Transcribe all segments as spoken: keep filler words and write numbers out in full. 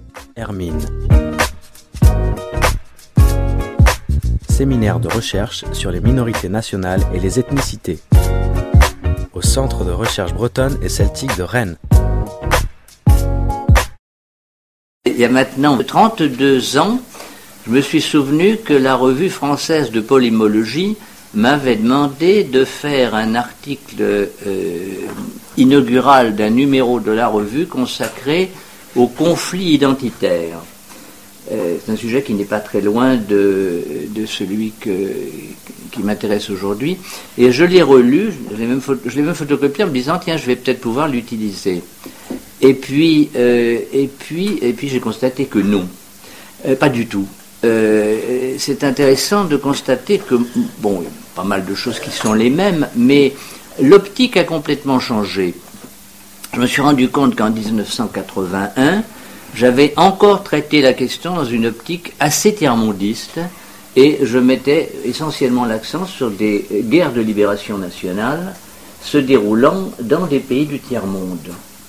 Hermine. Séminaire de recherche sur les minorités nationales et les ethnicités. Au Centre de recherche bretonne et celtique de Rennes. Il y a maintenant trente-deux ans, je me suis souvenu que la revue française de polymologie m'avait demandé de faire un article euh, inaugural d'un numéro de la revue consacré au conflit identitaire. Euh, c'est un sujet qui n'est pas très loin de, de celui que, qui m'intéresse aujourd'hui. Et je l'ai relu, je l'ai même, je l'ai même photocopié en me disant, tiens, je vais peut-être pouvoir l'utiliser. Et puis, euh, et puis, et puis j'ai constaté que non, euh, pas du tout. Euh, c'est intéressant de constater que, bon, il y a pas mal de choses qui sont les mêmes, mais l'optique a complètement changé. Je me suis rendu compte qu'en dix-neuf cent quatre-vingt-un, j'avais encore traité la question dans une optique assez tiers-mondiste, et je mettais essentiellement l'accent sur des guerres de libération nationale se déroulant dans des pays du tiers-monde.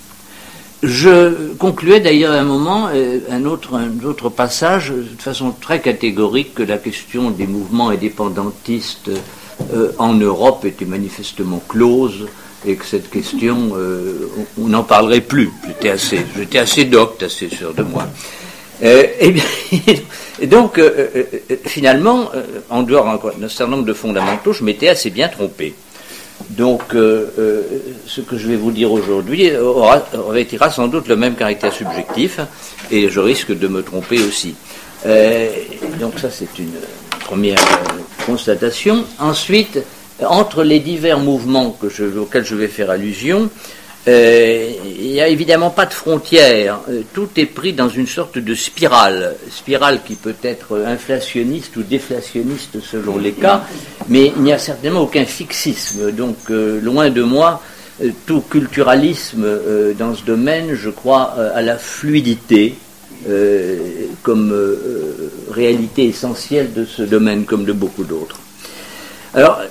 Je concluais d'ailleurs à un moment euh, un, autre, un autre passage de façon très catégorique que la question des mouvements indépendantistes euh, en Europe était manifestement close et que cette question, euh, on n'en parlerait plus. J'étais assez, j'étais assez docte, assez sûr de moi. Euh, et, bien, et donc, euh, euh, finalement, euh, en dehors d'un certain nombre de fondamentaux, je m'étais assez bien trompé. Donc, euh, euh, ce que je vais vous dire aujourd'hui aura, revêtira sans doute le même caractère subjectif, et je risque de me tromper aussi. Euh, donc ça, c'est une première euh, constatation. Ensuite, entre les divers mouvements que je, auxquels je vais faire allusion, euh, il n'y a évidemment pas de frontières. Tout est pris dans une sorte de spirale, spirale qui peut être inflationniste ou déflationniste selon les cas, mais il n'y a certainement aucun fixisme. Donc, euh, loin de moi, euh, tout culturalisme euh, dans ce domaine, je crois euh, à la fluidité euh, comme euh, réalité essentielle de ce domaine, comme de beaucoup d'autres. Alors,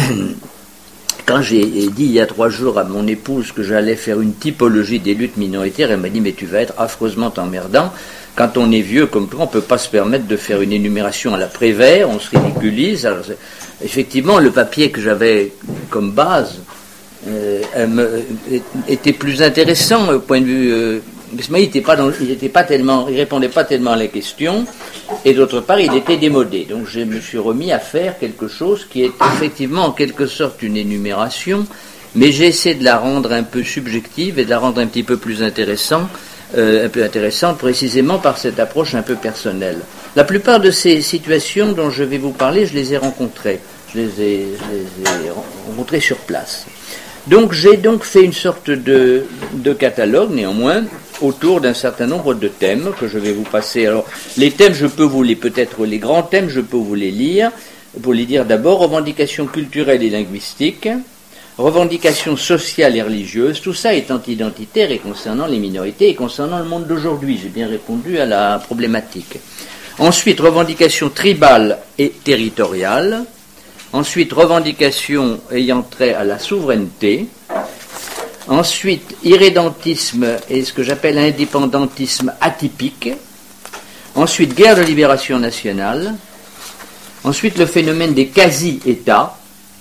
quand j'ai dit il y a trois jours à mon épouse que j'allais faire une typologie des luttes minoritaires, elle m'a dit « mais tu vas être affreusement emmerdant. Quand on est vieux comme toi, on ne peut pas se permettre de faire une énumération à la Prévert, on se ridiculise. » Alors, effectivement, le papier que j'avais comme base euh, me, était plus intéressant au point de vue... Euh, il n'était pas, dans, il était pas tellement, il répondait pas tellement à la question, et d'autre part, il était démodé. Donc, je me suis remis à faire quelque chose qui est effectivement en quelque sorte une énumération, mais j'ai essayé de la rendre un peu subjective et de la rendre un petit peu plus intéressant, euh, un peu intéressante, précisément par cette approche un peu personnelle. La plupart de ces situations dont je vais vous parler, je les ai rencontrées, je les ai, je les ai rencontrées sur place. Donc, j'ai donc fait une sorte de, de catalogue, néanmoins, autour d'un certain nombre de thèmes que je vais vous passer. Alors, les thèmes, je peux vous les, peut-être les grands thèmes, je peux vous les lire. Pour les dire d'abord, revendications culturelles et linguistiques, revendications sociales et religieuses, tout ça étant identitaire et concernant les minorités et concernant le monde d'aujourd'hui. J'ai bien répondu à la problématique. Ensuite, revendications tribales et territoriales. Ensuite, revendications ayant trait à la souveraineté. Ensuite, irrédentisme et ce que j'appelle indépendantisme atypique. Ensuite, guerre de libération nationale. Ensuite, le phénomène des quasi-États.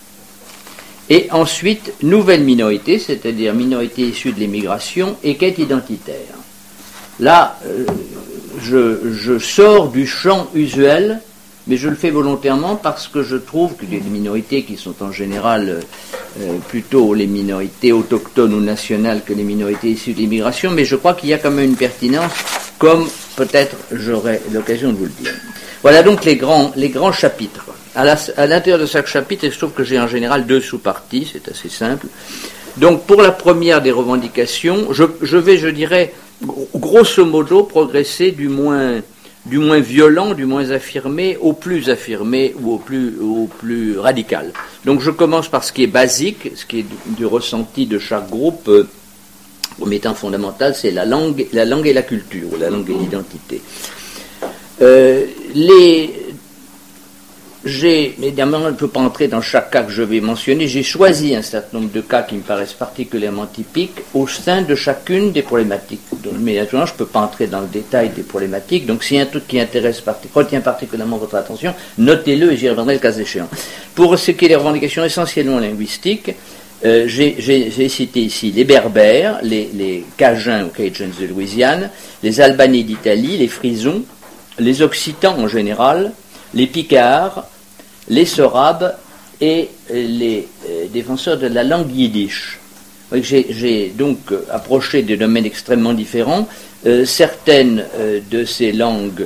Et ensuite, nouvelle minorité, c'est-à-dire minorité issue de l'immigration et quête identitaire. Là, euh, je, je sors du champ usuel, mais je le fais volontairement parce que je trouve que les minorités qui sont en général euh, plutôt les minorités autochtones ou nationales que les minorités issues de l'immigration, mais je crois qu'il y a quand même une pertinence, comme peut-être j'aurai l'occasion de vous le dire. Voilà donc les grands, les grands chapitres. À, la, à l'intérieur de chaque chapitre, il se trouve que j'ai en général deux sous-parties, c'est assez simple. Donc pour la première des revendications, je, je vais, je dirais, grosso modo, progresser du moins... du moins violent, du moins affirmé, au plus affirmé ou au plus, au plus radical. Donc je commence par ce qui est basique, ce qui est du, du ressenti de chaque groupe, euh, comme étant fondamental, c'est la langue, la langue et la culture, la langue et l'identité. Euh, les, j'ai, évidemment, on ne peut pas entrer dans chaque cas que je vais mentionner, j'ai choisi un certain nombre de cas qui me paraissent particulièrement typiques au sein de chacune des problématiques. Donc, mais naturellement, je ne peux pas entrer dans le détail des problématiques, donc s'il y a un truc qui intéresse, retient particulièrement votre attention, notez-le et j'y reviendrai le cas échéant. Pour ce qui est des revendications essentiellement linguistiques, euh, j'ai, j'ai, j'ai cité ici les Berbères, les, les Cajuns ou Cajuns de Louisiane, les Albanais d'Italie, les Frisons, les Occitans en général, les Picards, les Sorabes et les euh, défenseurs de la langue yiddish. J'ai, j'ai donc euh, approché des domaines extrêmement différents. Euh, certaines euh, de ces langues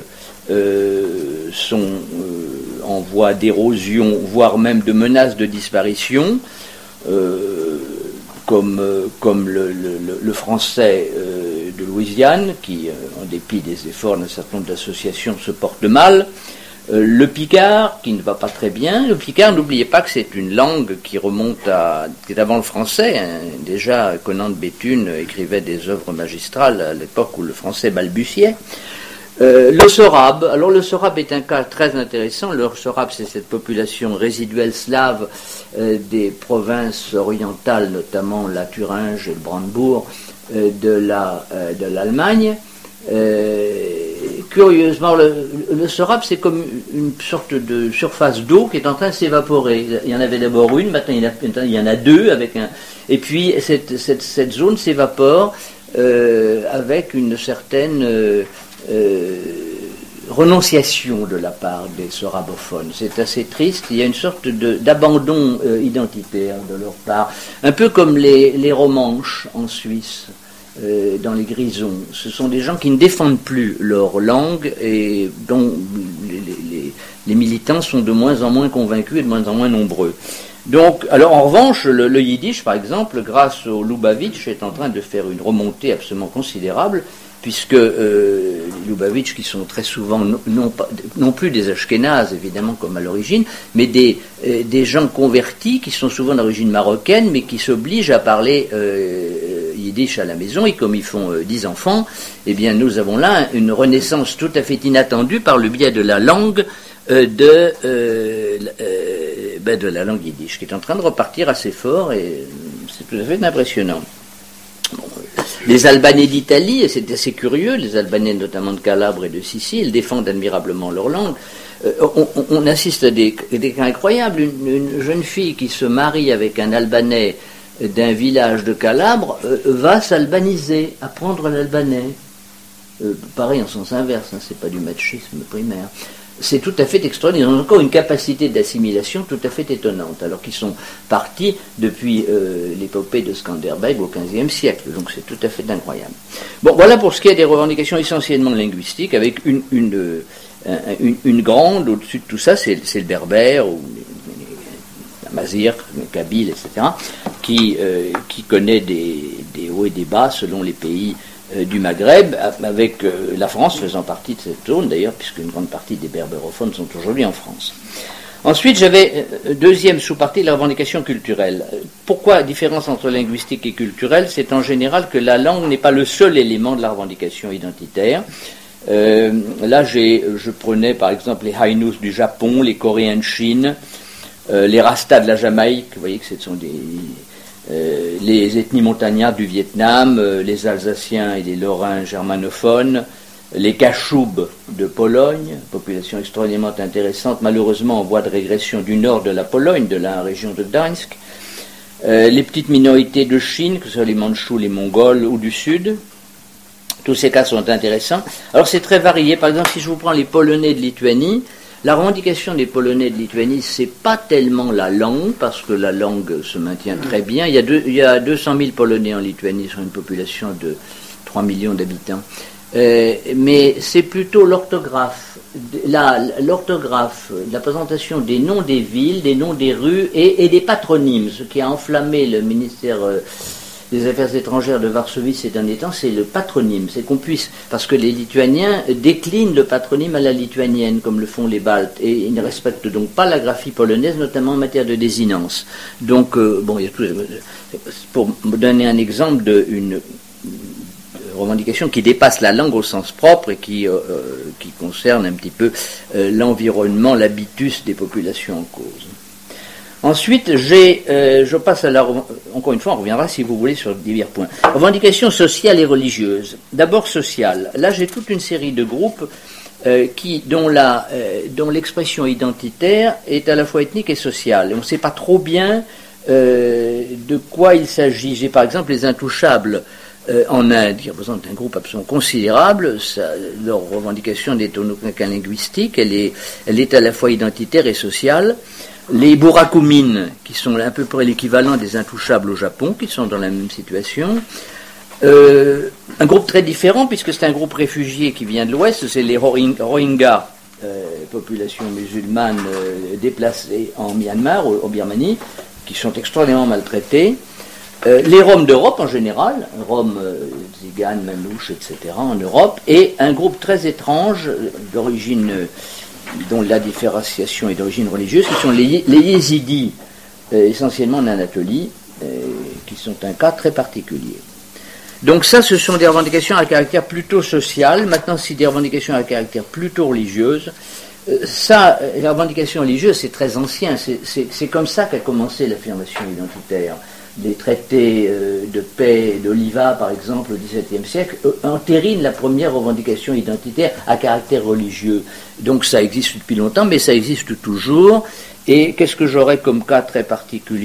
euh, sont euh, en voie d'érosion, voire même de menace de disparition, euh, comme, euh, comme le, le, le français euh, de Louisiane, qui, euh, en dépit des efforts d'un certain nombre d'associations, se porte mal. Euh, le picard, qui ne va pas très bien. Le picard, n'oubliez pas que c'est une langue qui remonte à, qui est avant le français. Hein. Déjà, Conan de Béthune écrivait des œuvres magistrales à l'époque où le français balbutiait. Euh, le Sorabe, alors le Sorabe est un cas très intéressant. Le Sorabe, c'est cette population résiduelle slave euh, des provinces orientales, notamment la Thuringe et le Brandebourg euh, de, la, euh, de l'Allemagne. Euh, curieusement, le, le Sorabe, c'est comme une sorte de surface d'eau qui est en train de s'évaporer. Il y en avait d'abord une, maintenant il y en a, il y en a deux, avec un, et puis cette, cette, cette zone s'évapore euh, avec une certaine euh, euh, renonciation de la part des sorabophones. C'est assez triste, il y a une sorte de, d'abandon euh, identitaire de leur part, un peu comme les, les Romanches en Suisse. Euh, dans les Grisons, ce sont des gens qui ne défendent plus leur langue et dont les, les, les militants sont de moins en moins convaincus et de moins en moins nombreux. Donc, alors en revanche, le, le yiddish, par exemple, grâce au Lubavitch, est en train de faire une remontée absolument considérable, puisque euh, les Lubavitch, qui sont très souvent non, non, pas, non plus des Ashkénazes, évidemment, comme à l'origine, mais des, euh, des gens convertis qui sont souvent d'origine marocaine, mais qui s'obligent à parler euh, yiddish à la maison, et comme ils font euh, dix enfants, eh bien nous avons là une renaissance tout à fait inattendue par le biais de la langue euh, de, euh, euh, ben de la langue yiddish, qui est en train de repartir assez fort, et c'est tout à fait impressionnant. Bon, les Albanais d'Italie, et c'est assez curieux, les Albanais notamment de Calabre et de Sicile défendent admirablement leur langue. Euh, on, on assiste à des, des cas incroyables. Une, une jeune fille qui se marie avec un Albanais d'un village de Calabre euh, va s'albaniser, apprendre l'albanais. Euh, pareil en sens inverse, hein, c'est pas du machisme primaire. C'est tout à fait extraordinaire. Ils ont encore une capacité d'assimilation tout à fait étonnante, alors qu'ils sont partis depuis euh, l'épopée de Skanderbeg au quinzième siècle. Donc c'est tout à fait incroyable. Bon, voilà pour ce qui est des revendications essentiellement linguistiques, avec une, une, euh, une, une grande, au-dessus de tout ça, c'est, c'est le berbère, ou la mazir, le kabyle, et cetera, qui, euh, qui connaît des, des hauts et des bas selon les pays du Maghreb, avec euh, la France faisant partie de cette zone d'ailleurs, puisque une grande partie des berbérophones sont aujourd'hui en France. Ensuite, j'avais euh, deuxième sous-partie, la revendication culturelle. Pourquoi la différence entre linguistique et culturelle? C'est en général que la langue n'est pas le seul élément de la revendication identitaire. Euh, là, j'ai, je prenais par exemple les Hainous du Japon, les Coréens de Chine, euh, les Rastas de la Jamaïque. Vous voyez que ce sont des... Euh, les ethnies montagnardes du Vietnam, euh, les Alsaciens et les Lorrains germanophones, les Kachoubes de Pologne, population extraordinairement intéressante, malheureusement en voie de régression du nord de la Pologne, de la région de Gdańsk, euh, les petites minorités de Chine, que ce soit les Mandchous, les Mongols ou du Sud. Tous ces cas sont intéressants. Alors c'est très varié. Par exemple, si je vous prends les Polonais de Lituanie, la revendication des Polonais de Lituanie, c'est pas tellement la langue, parce que la langue se maintient très bien. Il y a, deux, il y a deux cent mille Polonais en Lituanie sur une population de trois millions d'habitants. Euh, mais c'est plutôt l'orthographe, la, l'orthographe, la présentation des noms des villes, des noms des rues et, et des patronymes. Ce qui a enflammé le ministère euh, des Affaires étrangères de Varsovie ces derniers temps, c'est le patronyme. C'est qu'on puisse, parce que les Lituaniens déclinent le patronyme à la lituanienne, comme le font les Baltes, et ils ne respectent donc pas la graphie polonaise, notamment en matière de désinence. Donc, euh, bon, il y a tout, pour donner un exemple d'une revendication qui dépasse la langue au sens propre et qui, euh, qui concerne un petit peu euh, l'environnement, l'habitus des populations en cause. Ensuite, j'ai, euh, je passe à la... Encore une fois, on reviendra, si vous voulez, sur divers points. Revendications sociales et religieuses. D'abord sociales. Là, j'ai toute une série de groupes euh, qui, dont, la, euh, dont l'expression identitaire est à la fois ethnique et sociale. Et on ne sait pas trop bien euh, de quoi il s'agit. J'ai par exemple les Intouchables euh, en Inde, qui représentent un groupe absolument considérable. Ça, leur revendication n'est aucun linguistique. Elle est, elle est à la fois identitaire et sociale. Les Burakumin, qui sont à peu près l'équivalent des Intouchables au Japon, qui sont dans la même situation. Euh, un groupe très différent, puisque c'est un groupe réfugié qui vient de l'Ouest, c'est les Rohingyas, euh, population musulmane euh, déplacée en Myanmar, au, au Birmanie, qui sont extraordinairement maltraités. Euh, les Roms d'Europe en général, Roms, euh, Tziganes, Manouches, et cetera en Europe, et un groupe très étrange, d'origine... Euh, dont la différenciation est d'origine religieuse, qui sont les, les Yézidis, euh, essentiellement en Anatolie, euh, qui sont un cas très particulier. Donc ça, ce sont des revendications à caractère plutôt social. Maintenant, c'est des revendications à caractère plutôt religieuse. Euh, ça, la revendication religieuse, c'est très ancien. C'est, c'est, c'est comme ça qu'a commencé l'affirmation identitaire. Les traités euh, de paix d'Oliva, par exemple, au dix-septième siècle, euh, entérinent la première revendication identitaire à caractère religieux. Donc ça existe depuis longtemps, mais ça existe toujours. Et qu'est-ce que j'aurais comme cas très particulier ?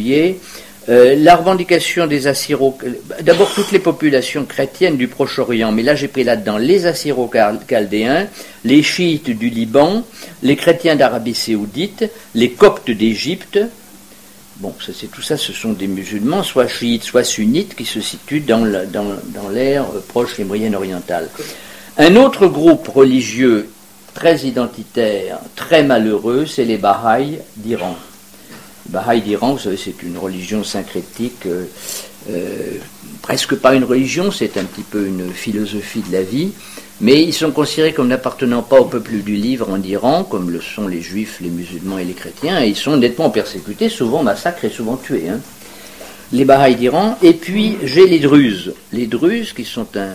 euh, La revendication des Assyro... D'abord, toutes les populations chrétiennes du Proche-Orient, mais là j'ai pris là-dedans les Assyro-Chaldéens, les chiites du Liban, les chrétiens d'Arabie Saoudite, les coptes d'Égypte. Bon, ça, c'est, tout ça, ce sont des musulmans, soit chiites, soit sunnites, qui se situent dans, la, dans, dans l'ère euh, proche et moyenne-orientale. Un autre groupe religieux très identitaire, très malheureux, c'est les Bahaïs d'Iran. Les Bahaïs d'Iran, vous savez, c'est une religion syncrétique, euh, euh, presque pas une religion, c'est un petit peu une philosophie de la vie, mais ils sont considérés comme n'appartenant pas au peuple du livre en Iran, comme le sont les juifs, les musulmans et les chrétiens, et ils sont nettement persécutés, souvent massacrés et souvent tués. Hein. Les Bahaïs d'Iran, et puis j'ai les Druzes. Les Druzes, qui sont un,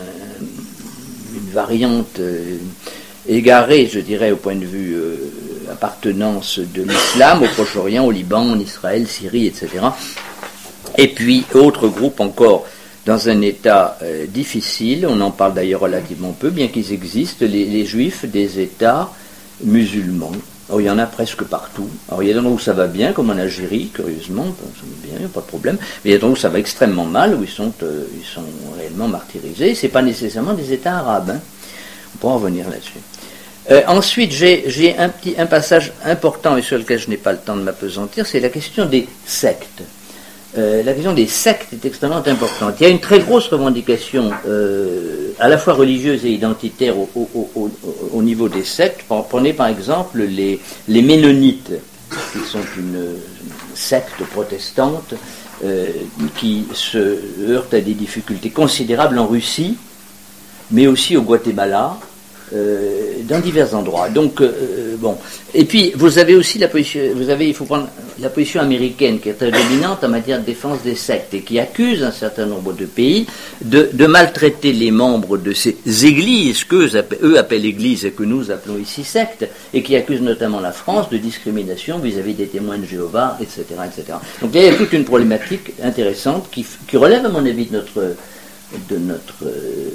une variante euh, égarée, je dirais, au point de vue euh, appartenance de l'islam, au Proche-Orient, au Liban, en Israël, Syrie, et cetera. Et puis, autre groupe encore, dans un état euh, difficile, on en parle d'ailleurs relativement peu, bien qu'ils existent, les, les juifs des états musulmans. Alors, il y en a presque partout. Alors il y a des endroits où ça va bien, comme en Algérie, curieusement, ça va bien, il n'y a pas de problème, mais il y a des endroits où ça va extrêmement mal, où ils sont, euh, ils sont réellement martyrisés. Ce n'est pas nécessairement des états arabes. Hein. On pourra en revenir là-dessus. Euh, ensuite, j'ai, j'ai un, petit, un passage important, et sur lequel je n'ai pas le temps de m'appesantir, c'est la question des sectes. Euh, la question des sectes est extrêmement importante. Il y a une très grosse revendication euh, à la fois religieuse et identitaire au, au, au, au niveau des sectes. Prenez par exemple les, les Ménonites, qui sont une, une secte protestante euh, qui se heurte à des difficultés considérables en Russie, mais aussi au Guatemala, euh, dans divers endroits. Donc, euh, bon. Et puis, vous avez aussi la position, vous avez, il faut prendre la position américaine qui est très dominante en matière de défense des sectes et qui accuse un certain nombre de pays de, de maltraiter les membres de ces églises que eux appellent églises et que nous appelons ici sectes, et qui accuse notamment la France de discrimination vis-à-vis des témoins de Jéhovah, et cetera, et cetera. Donc, il y a toute une problématique intéressante qui, qui relève, à mon avis, de notre, de notre euh,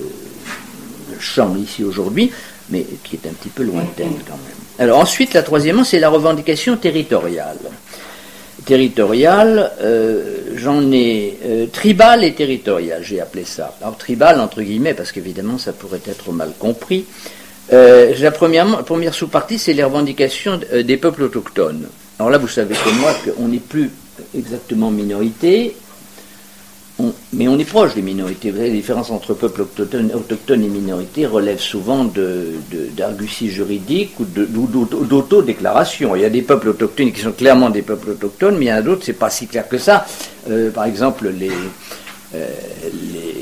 champ ici aujourd'hui, mais qui est un petit peu lointaine quand même. Alors ensuite, la troisième, c'est la revendication territoriale. Territoriale, euh, j'en ai euh, tribal et territorial, j'ai appelé ça. Alors tribal entre guillemets, parce qu'évidemment ça pourrait être mal compris. Euh, la première, première sous-partie, c'est les revendications euh, des peuples autochtones. Alors là, vous savez comme moi qu'on n'est plus exactement minorité, On, mais on est proche des minorités. Vous savez, la différence entre peuples autochtones, autochtones et minorités relève souvent de, de, d'arguties juridiques ou de, d'autodéclaration. Il y a des peuples autochtones qui sont clairement des peuples autochtones, mais il y en a d'autres, c'est pas si clair que ça. Euh, par exemple, les... Euh, les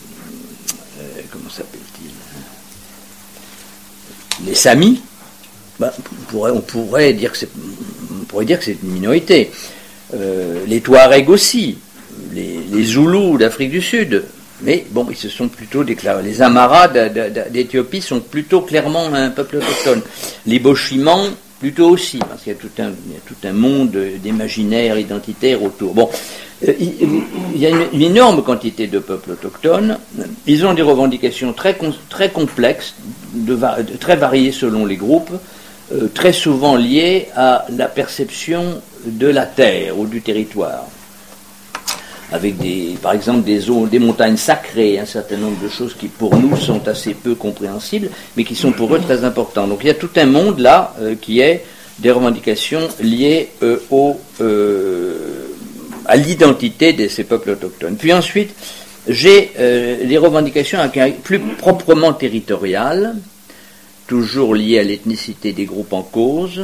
euh, comment s'appelle-t-il Les Samis, ben, on, pourrait, on, pourrait dire que c'est, on pourrait dire que c'est une minorité. Euh, les Touaregs aussi. Les, les Zoulous d'Afrique du Sud, Mais bon, ils se sont plutôt déclarés. Les Amaras d'Éthiopie sont plutôt clairement un peuple autochtone. Les Boshimans, plutôt aussi, parce qu'il y a tout un, il y a tout un monde d'imaginaire identitaire autour. Bon, euh, il, il y a une, une énorme quantité de peuples autochtones. Ils ont des revendications très, très complexes, de, de, très variées selon les groupes, euh, très souvent liées à la perception de la terre ou du territoire. Avec des, par exemple des zones, des montagnes sacrées, un certain nombre de choses qui pour nous sont assez peu compréhensibles, mais qui sont pour eux très importantes. Donc il y a tout un monde là euh, qui est des revendications liées euh, au, euh, à l'identité de ces peuples autochtones. Puis ensuite, j'ai euh, les revendications à un plus proprement territoriales, toujours liées à l'ethnicité des groupes en cause.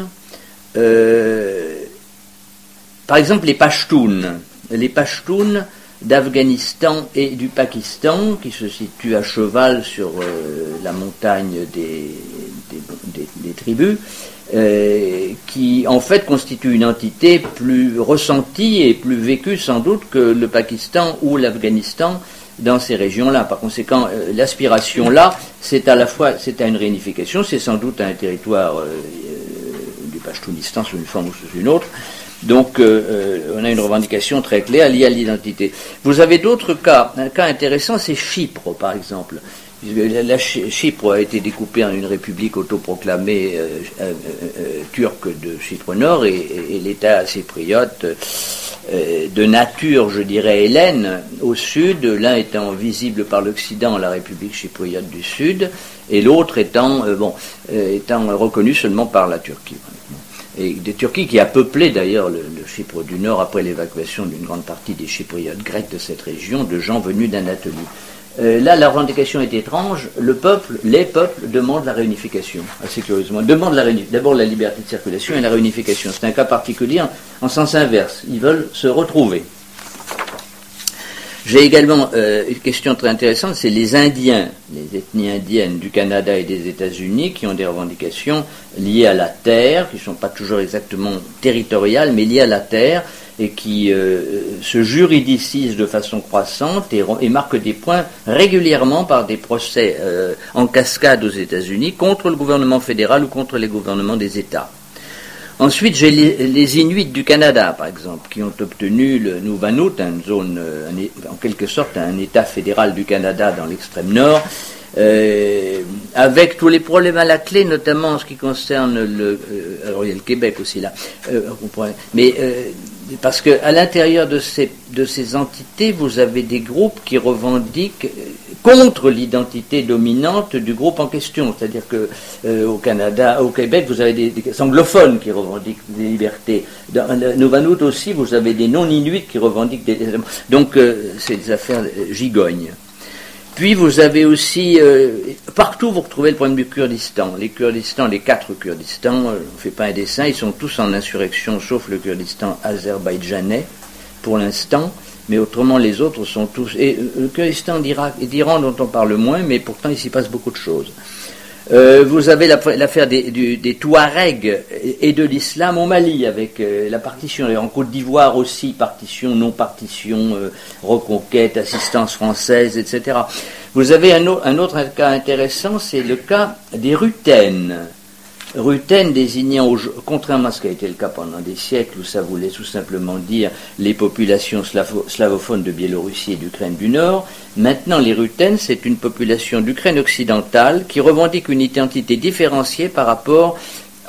Euh, par exemple les Pashtuns. Les Pashtuns d'Afghanistan et du Pakistan, qui se situent à cheval sur euh, la montagne des, des, des, des tribus, euh, qui en fait constituent une entité plus ressentie et plus vécue sans doute que le Pakistan ou l'Afghanistan dans ces régions-là. Par conséquent, euh, l'aspiration là, c'est à la fois c'est à une réunification, c'est sans doute à un territoire euh, euh, du Pashtunistan sous une forme ou sous une autre. Donc, euh, on a une revendication très claire liée à l'identité. Vous avez d'autres cas. Un cas intéressant, c'est Chypre, par exemple. La Chypre a été découpée en une république autoproclamée euh, euh, euh, turque de Chypre Nord, et, et, et l'État chypriote euh, de nature, je dirais, hellène, au sud, l'un étant visible par l'Occident, la République chypriote du Sud, et l'autre étant, euh, bon, euh, étant reconnu seulement par la Turquie. Et des Turquie qui a peuplé d'ailleurs le, le Chypre du Nord après l'évacuation d'une grande partie des Chypriotes grecs de cette région, de gens venus d'Anatolie. Euh, là, la revendication est étrange. Le peuple, les peuples demandent la réunification, assez curieusement. Demandent la réuni- d'abord la liberté de circulation et la réunification. C'est un cas particulier en, en sens inverse. Ils veulent se retrouver. J'ai également euh, une question très intéressante, c'est les Indiens, les ethnies indiennes du Canada et des États-Unis qui ont des revendications liées à la terre, qui ne sont pas toujours exactement territoriales, mais liées à la terre, et qui euh, se juridicisent de façon croissante et, et marquent des points régulièrement par des procès euh, en cascade aux États-Unis contre le gouvernement fédéral ou contre les gouvernements des États. Ensuite, j'ai les, les Inuits du Canada, par exemple, qui ont obtenu le Nunavut, une zone, un, en quelque sorte, un État fédéral du Canada dans l'extrême nord, euh, avec tous les problèmes à la clé, notamment en ce qui concerne le... Euh, alors, il y a le Québec aussi, là. Euh, mais euh, parce qu'à l'intérieur de ces, de ces entités, vous avez des groupes qui revendiquent contre l'identité dominante du groupe en question. C'est-à-dire que euh, au Canada, au Québec, vous avez des, des anglophones qui revendiquent des libertés. Dans le Nunavut aussi, vous avez des non-inuits qui revendiquent des... Donc, euh, c'est des affaires gigognes. Puis vous avez aussi, euh, partout vous retrouvez le problème du Kurdistan. Les Kurdistans, les quatre Kurdistans, euh, on ne fait pas un dessin, ils sont tous en insurrection, sauf le Kurdistan azerbaïdjanais, pour l'instant, mais autrement les autres sont tous... Et euh, le Kurdistan d'Irak et d'Iran dont on parle moins, mais pourtant il s'y passe beaucoup de choses. Euh, vous avez la, l'affaire des, du, des Touaregs et de l'islam au Mali, avec euh, la partition, et en Côte d'Ivoire aussi, partition, non-partition, euh, reconquête, assistance française, et cetera. Vous avez un, o- un autre cas intéressant, c'est le cas des Ruthènes. Ruthènes désignant, au, contrairement à ce qui a été le cas pendant des siècles, où ça voulait tout simplement dire les populations slavo, slavophones de Biélorussie et d'Ukraine du Nord, maintenant les Ruthènes, c'est une population d'Ukraine occidentale qui revendique une identité différenciée par rapport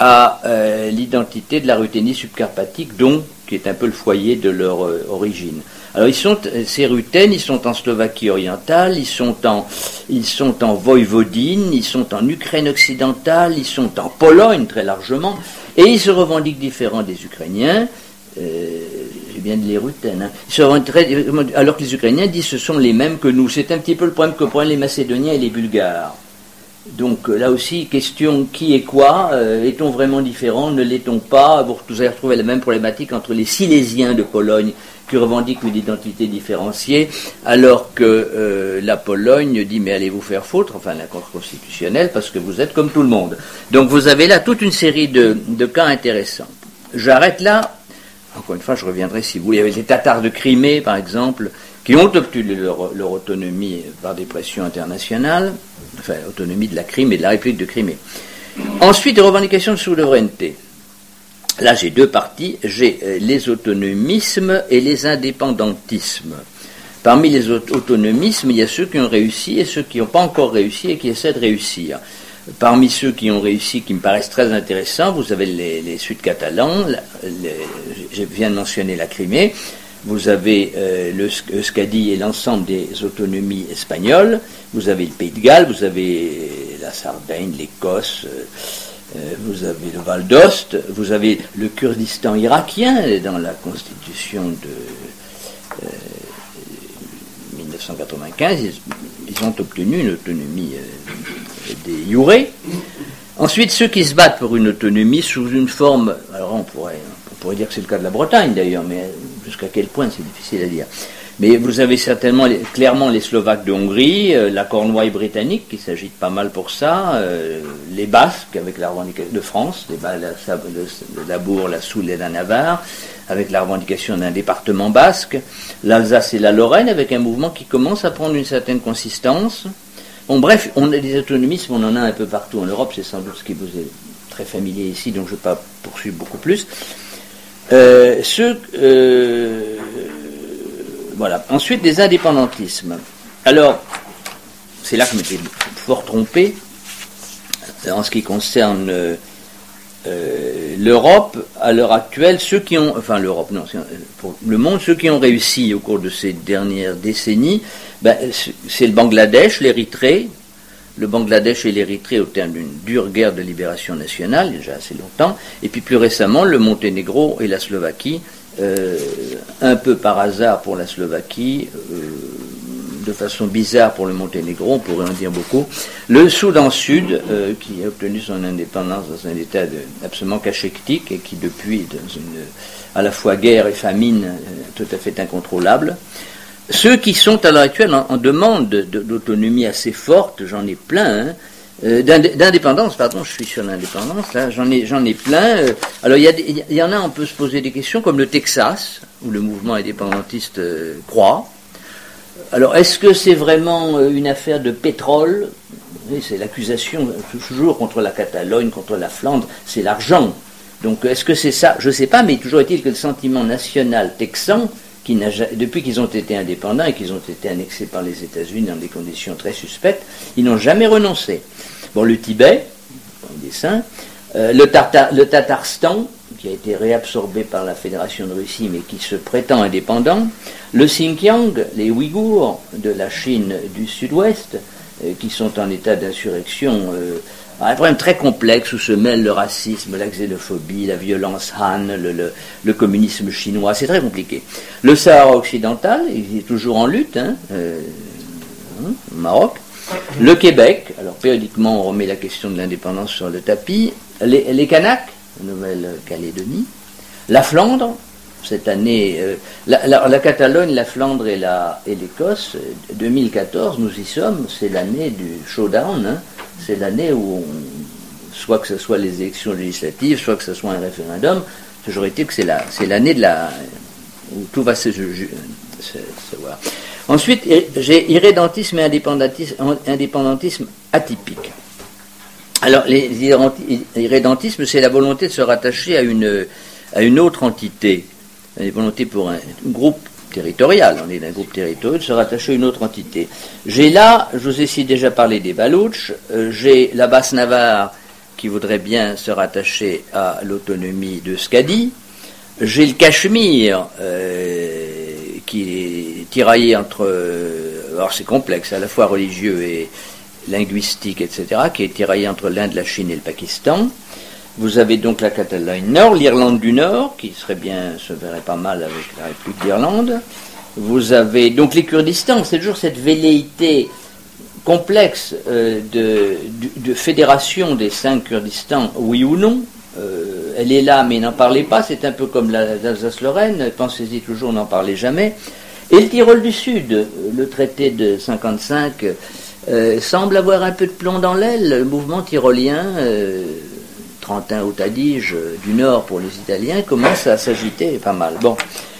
à euh, l'identité de la Ruthénie subcarpatique, donc qui est un peu le foyer de leur euh, origine. Alors ils sont, ces Ruthènes, ils sont en Slovaquie orientale, ils sont en, ils sont en Voïvodine, ils sont en Ukraine occidentale, ils sont en Pologne très largement, et ils se revendiquent différents des Ukrainiens. Euh, j'ai bien dit les Ruthènes, hein. Ils se revendiquent très, alors que les Ukrainiens disent ce sont les mêmes que nous. C'est un petit peu le problème que prennent les Macédoniens et les Bulgares. Donc là aussi, question qui est quoi, euh, est-on vraiment différent, ne l'est-on pas? Vous allez retrouver la même problématique entre les Silésiens de Pologne qui revendiquent une identité différenciée, alors que euh, la Pologne dit mais allez vous faire foutre, enfin la Cour constitutionnelle, parce que vous êtes comme tout le monde. Donc vous avez là toute une série de, de cas intéressants. J'arrête là. Encore une fois, je reviendrai si vous voulez. Il y avait les Tatars de Crimée, par exemple, qui ont obtenu leur, leur autonomie par des pressions internationales, enfin autonomie de la Crimée et de la République de Crimée. Ensuite, des revendications de souveraineté. Là, j'ai deux parties, j'ai les autonomismes et les indépendantismes. Parmi les autonomismes, il y a ceux qui ont réussi et ceux qui n'ont pas encore réussi et qui essaient de réussir. Parmi ceux qui ont réussi, qui me paraissent très intéressants, vous avez les, les Sud-Catalans, les, je viens de mentionner la Crimée, vous avez euh, le Euskadi et l'ensemble des autonomies espagnoles, vous avez le Pays de Galles, vous avez la Sardaigne, l'Écosse, euh, vous avez le Val d'Ost, vous avez le Kurdistan irakien dans la constitution de euh, mille neuf cent quatre-vingt-quinze, ils, ils ont obtenu une autonomie euh, des Yourés. Ensuite, ceux qui se battent pour une autonomie sous une forme, alors on pourrait, on pourrait dire que c'est le cas de la Bretagne d'ailleurs, mais jusqu'à quel point c'est difficile à dire. Mais vous avez certainement les, clairement les Slovaques de Hongrie, euh, la Cornouaille britannique qui s'agite pas mal pour ça, euh, les Basques avec la revendication de France, les, la, la, la Bourg, la Soule et la Navarre, avec la revendication d'un département basque, l'Alsace et la Lorraine avec un mouvement qui commence à prendre une certaine consistance. Bon, bref, on a des autonomismes, on en a un peu partout en Europe, c'est sans doute ce qui vous est très familier ici, donc je ne vais pas poursuivre beaucoup plus. Euh, ceux, euh, voilà. Ensuite, des indépendantismes. Alors, c'est là que je m'étais fort trompé en ce qui concerne euh, euh, l'Europe. À l'heure actuelle, ceux qui ont, enfin l'Europe, non, pour le monde, ceux qui ont réussi au cours de ces dernières décennies, ben, c'est le Bangladesh, l'Érythrée, le Bangladesh et l'Érythrée au terme d'une dure guerre de libération nationale, déjà assez longtemps, et puis plus récemment le Monténégro et la Slovaquie, euh, un peu par hasard pour la Slovaquie, euh, de façon bizarre pour le Monténégro, on pourrait en dire beaucoup, le Soudan Sud, euh, qui a obtenu son indépendance dans un état de, absolument cachectique et qui depuis, dans une à la fois guerre et famine euh, tout à fait incontrôlable. Ceux qui sont à l'heure actuelle en, en demande de, de, d'autonomie assez forte, j'en ai plein, hein, euh, d'indépendance, pardon, je suis sur l'indépendance, là, j'en ai, j'en ai plein. Euh, alors il y, a des, il y en a, on peut se poser des questions, comme le Texas, où le mouvement indépendantiste euh, croît. Alors est-ce que c'est vraiment euh, une affaire de pétrole? Oui, c'est l'accusation toujours contre la Catalogne, contre la Flandre, c'est l'argent. Donc est-ce que c'est ça? Je ne sais pas, mais toujours est-il que le sentiment national texan, qui n'a, depuis qu'ils ont été indépendants et qu'ils ont été annexés par les États-Unis dans des conditions très suspectes, ils n'ont jamais renoncé. Bon, le Tibet, un dessin, euh, le, Tartar, le Tatarstan, qui a été réabsorbé par la Fédération de Russie, mais qui se prétend indépendant, le Xinjiang, les Ouïghours de la Chine du Sud-Ouest, euh, qui sont en état d'insurrection, euh, un problème très complexe où se mêlent le racisme, la xénophobie, la violence Han, le, le, le communisme chinois, c'est très compliqué. Le Sahara occidental, il est toujours en lutte, hein, euh, hein, au Maroc. Le Québec, alors périodiquement on remet la question de l'indépendance sur le tapis. Les, les Kanaks, Nouvelle-Calédonie. La Flandre, cette année, euh, la, la, la Catalogne, la Flandre et, la, et l'Écosse, deux mille quatorze, nous y sommes, c'est l'année du showdown, hein. C'est l'année où, on, soit que ce soit les élections législatives, soit que ce soit un référendum, toujours été que c'est, la, c'est l'année de la, où tout va se, se, se, se voir. Ensuite, j'ai irrédentisme et indépendantisme, indépendantisme atypique. Alors, les irrédentismes, c'est la volonté de se rattacher à une, à une autre entité, une volonté pour un, un groupe territorial, on est d'un groupe territorial, de se rattacher à une autre entité. J'ai là, je vous ai ici déjà parlé des Baloutches, euh, j'ai la Basse-Navarre qui voudrait bien se rattacher à l'autonomie de Skadi, j'ai le Cachemire euh, qui est tiraillé entre, euh, alors c'est complexe, à la fois religieux et linguistique, et cetera, qui est tiraillé entre l'Inde, la Chine et le Pakistan. Vous avez donc la Catalogne Nord, l'Irlande du Nord, qui serait bien, se verrait pas mal avec la République d'Irlande. Vous avez donc les Kurdistans, c'est toujours cette velléité complexe euh, de, de, de fédération des cinq Kurdistans, oui ou non. Euh, elle est là, mais n'en parlez pas, c'est un peu comme la, l'Alsace-Lorraine, pensez-y toujours, n'en parlez jamais. Et le Tyrol du Sud, le traité de cinquante-cinq euh, semble avoir un peu de plomb dans l'aile, le mouvement tyrolien... Euh, Trentin, Haute-Adige, du Nord pour les Italiens, commence à s'agiter pas mal. Bon.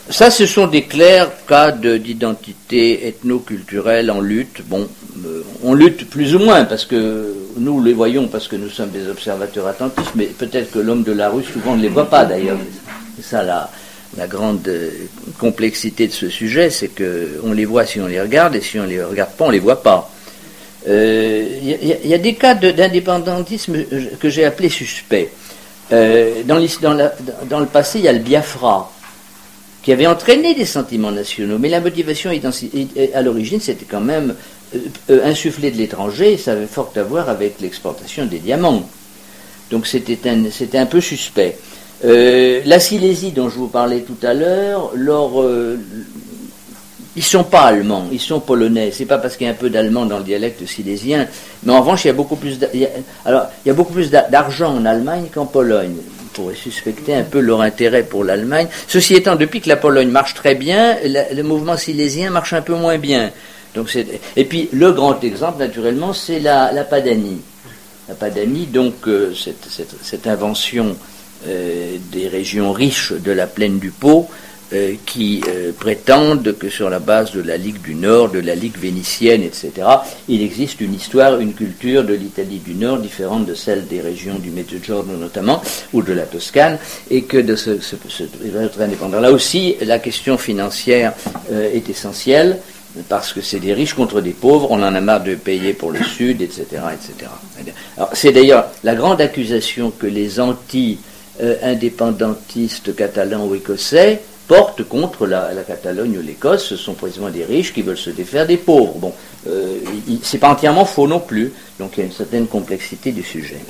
Ça, ce sont des clairs cas de, d'identité ethno-culturelle en lutte. Bon, euh, on lutte plus ou moins, parce que nous les voyons, parce que nous sommes des observateurs attentifs, mais peut-être que l'homme de la rue, souvent, ne les voit pas, d'ailleurs. C'est ça, la, la grande complexité de ce sujet, c'est qu'on les voit si on les regarde, et si on les regarde pas, on les voit pas. Il euh, y, y a des cas de, d'indépendantisme que j'ai appelés suspects. Euh, dans, dans, la, dans le passé, il y a le Biafra, qui avait entraîné des sentiments nationaux, mais la motivation à l'origine, c'était quand même euh, insufflé de l'étranger, et ça avait fort à voir avec l'exportation des diamants. Donc c'était un, c'était un peu suspect. Euh, la Silésie, dont je vous parlais tout à l'heure, leur, euh, ils sont pas allemands, ils sont polonais. C'est pas parce qu'il y a un peu d'allemand dans le dialecte silésien, mais en revanche, il y a beaucoup plus, il y a, alors, il y a beaucoup plus d'argent en Allemagne qu'en Pologne. On pourrait suspecter un peu leur intérêt pour l'Allemagne. Ceci étant, depuis que la Pologne marche très bien, la, le mouvement silésien marche un peu moins bien. Donc c'est, et puis, le grand exemple, naturellement, c'est la, la Padanie. La Padanie, donc, euh, cette, cette, cette invention euh, des régions riches de la plaine du Pô, Euh, qui euh, prétendent que sur la base de la Ligue du Nord, de la Ligue vénitienne, et cetera, il existe une histoire, une culture de l'Italie du Nord différente de celle des régions du Mezzogiorno notamment, ou de la Toscane, et que de ce, ce, ce, ce indépendant. Là aussi, la question financière euh, est essentielle, parce que c'est des riches contre des pauvres, on en a marre de payer pour le Sud, et cetera, et cetera. Alors, c'est d'ailleurs la grande accusation que les anti-indépendantistes catalans ou écossais portent contre la, la Catalogne ou l'Écosse. Ce sont précisément des riches qui veulent se défaire des pauvres. Bon, euh, il, c'est pas entièrement faux non plus, donc il y a une certaine complexité du sujet.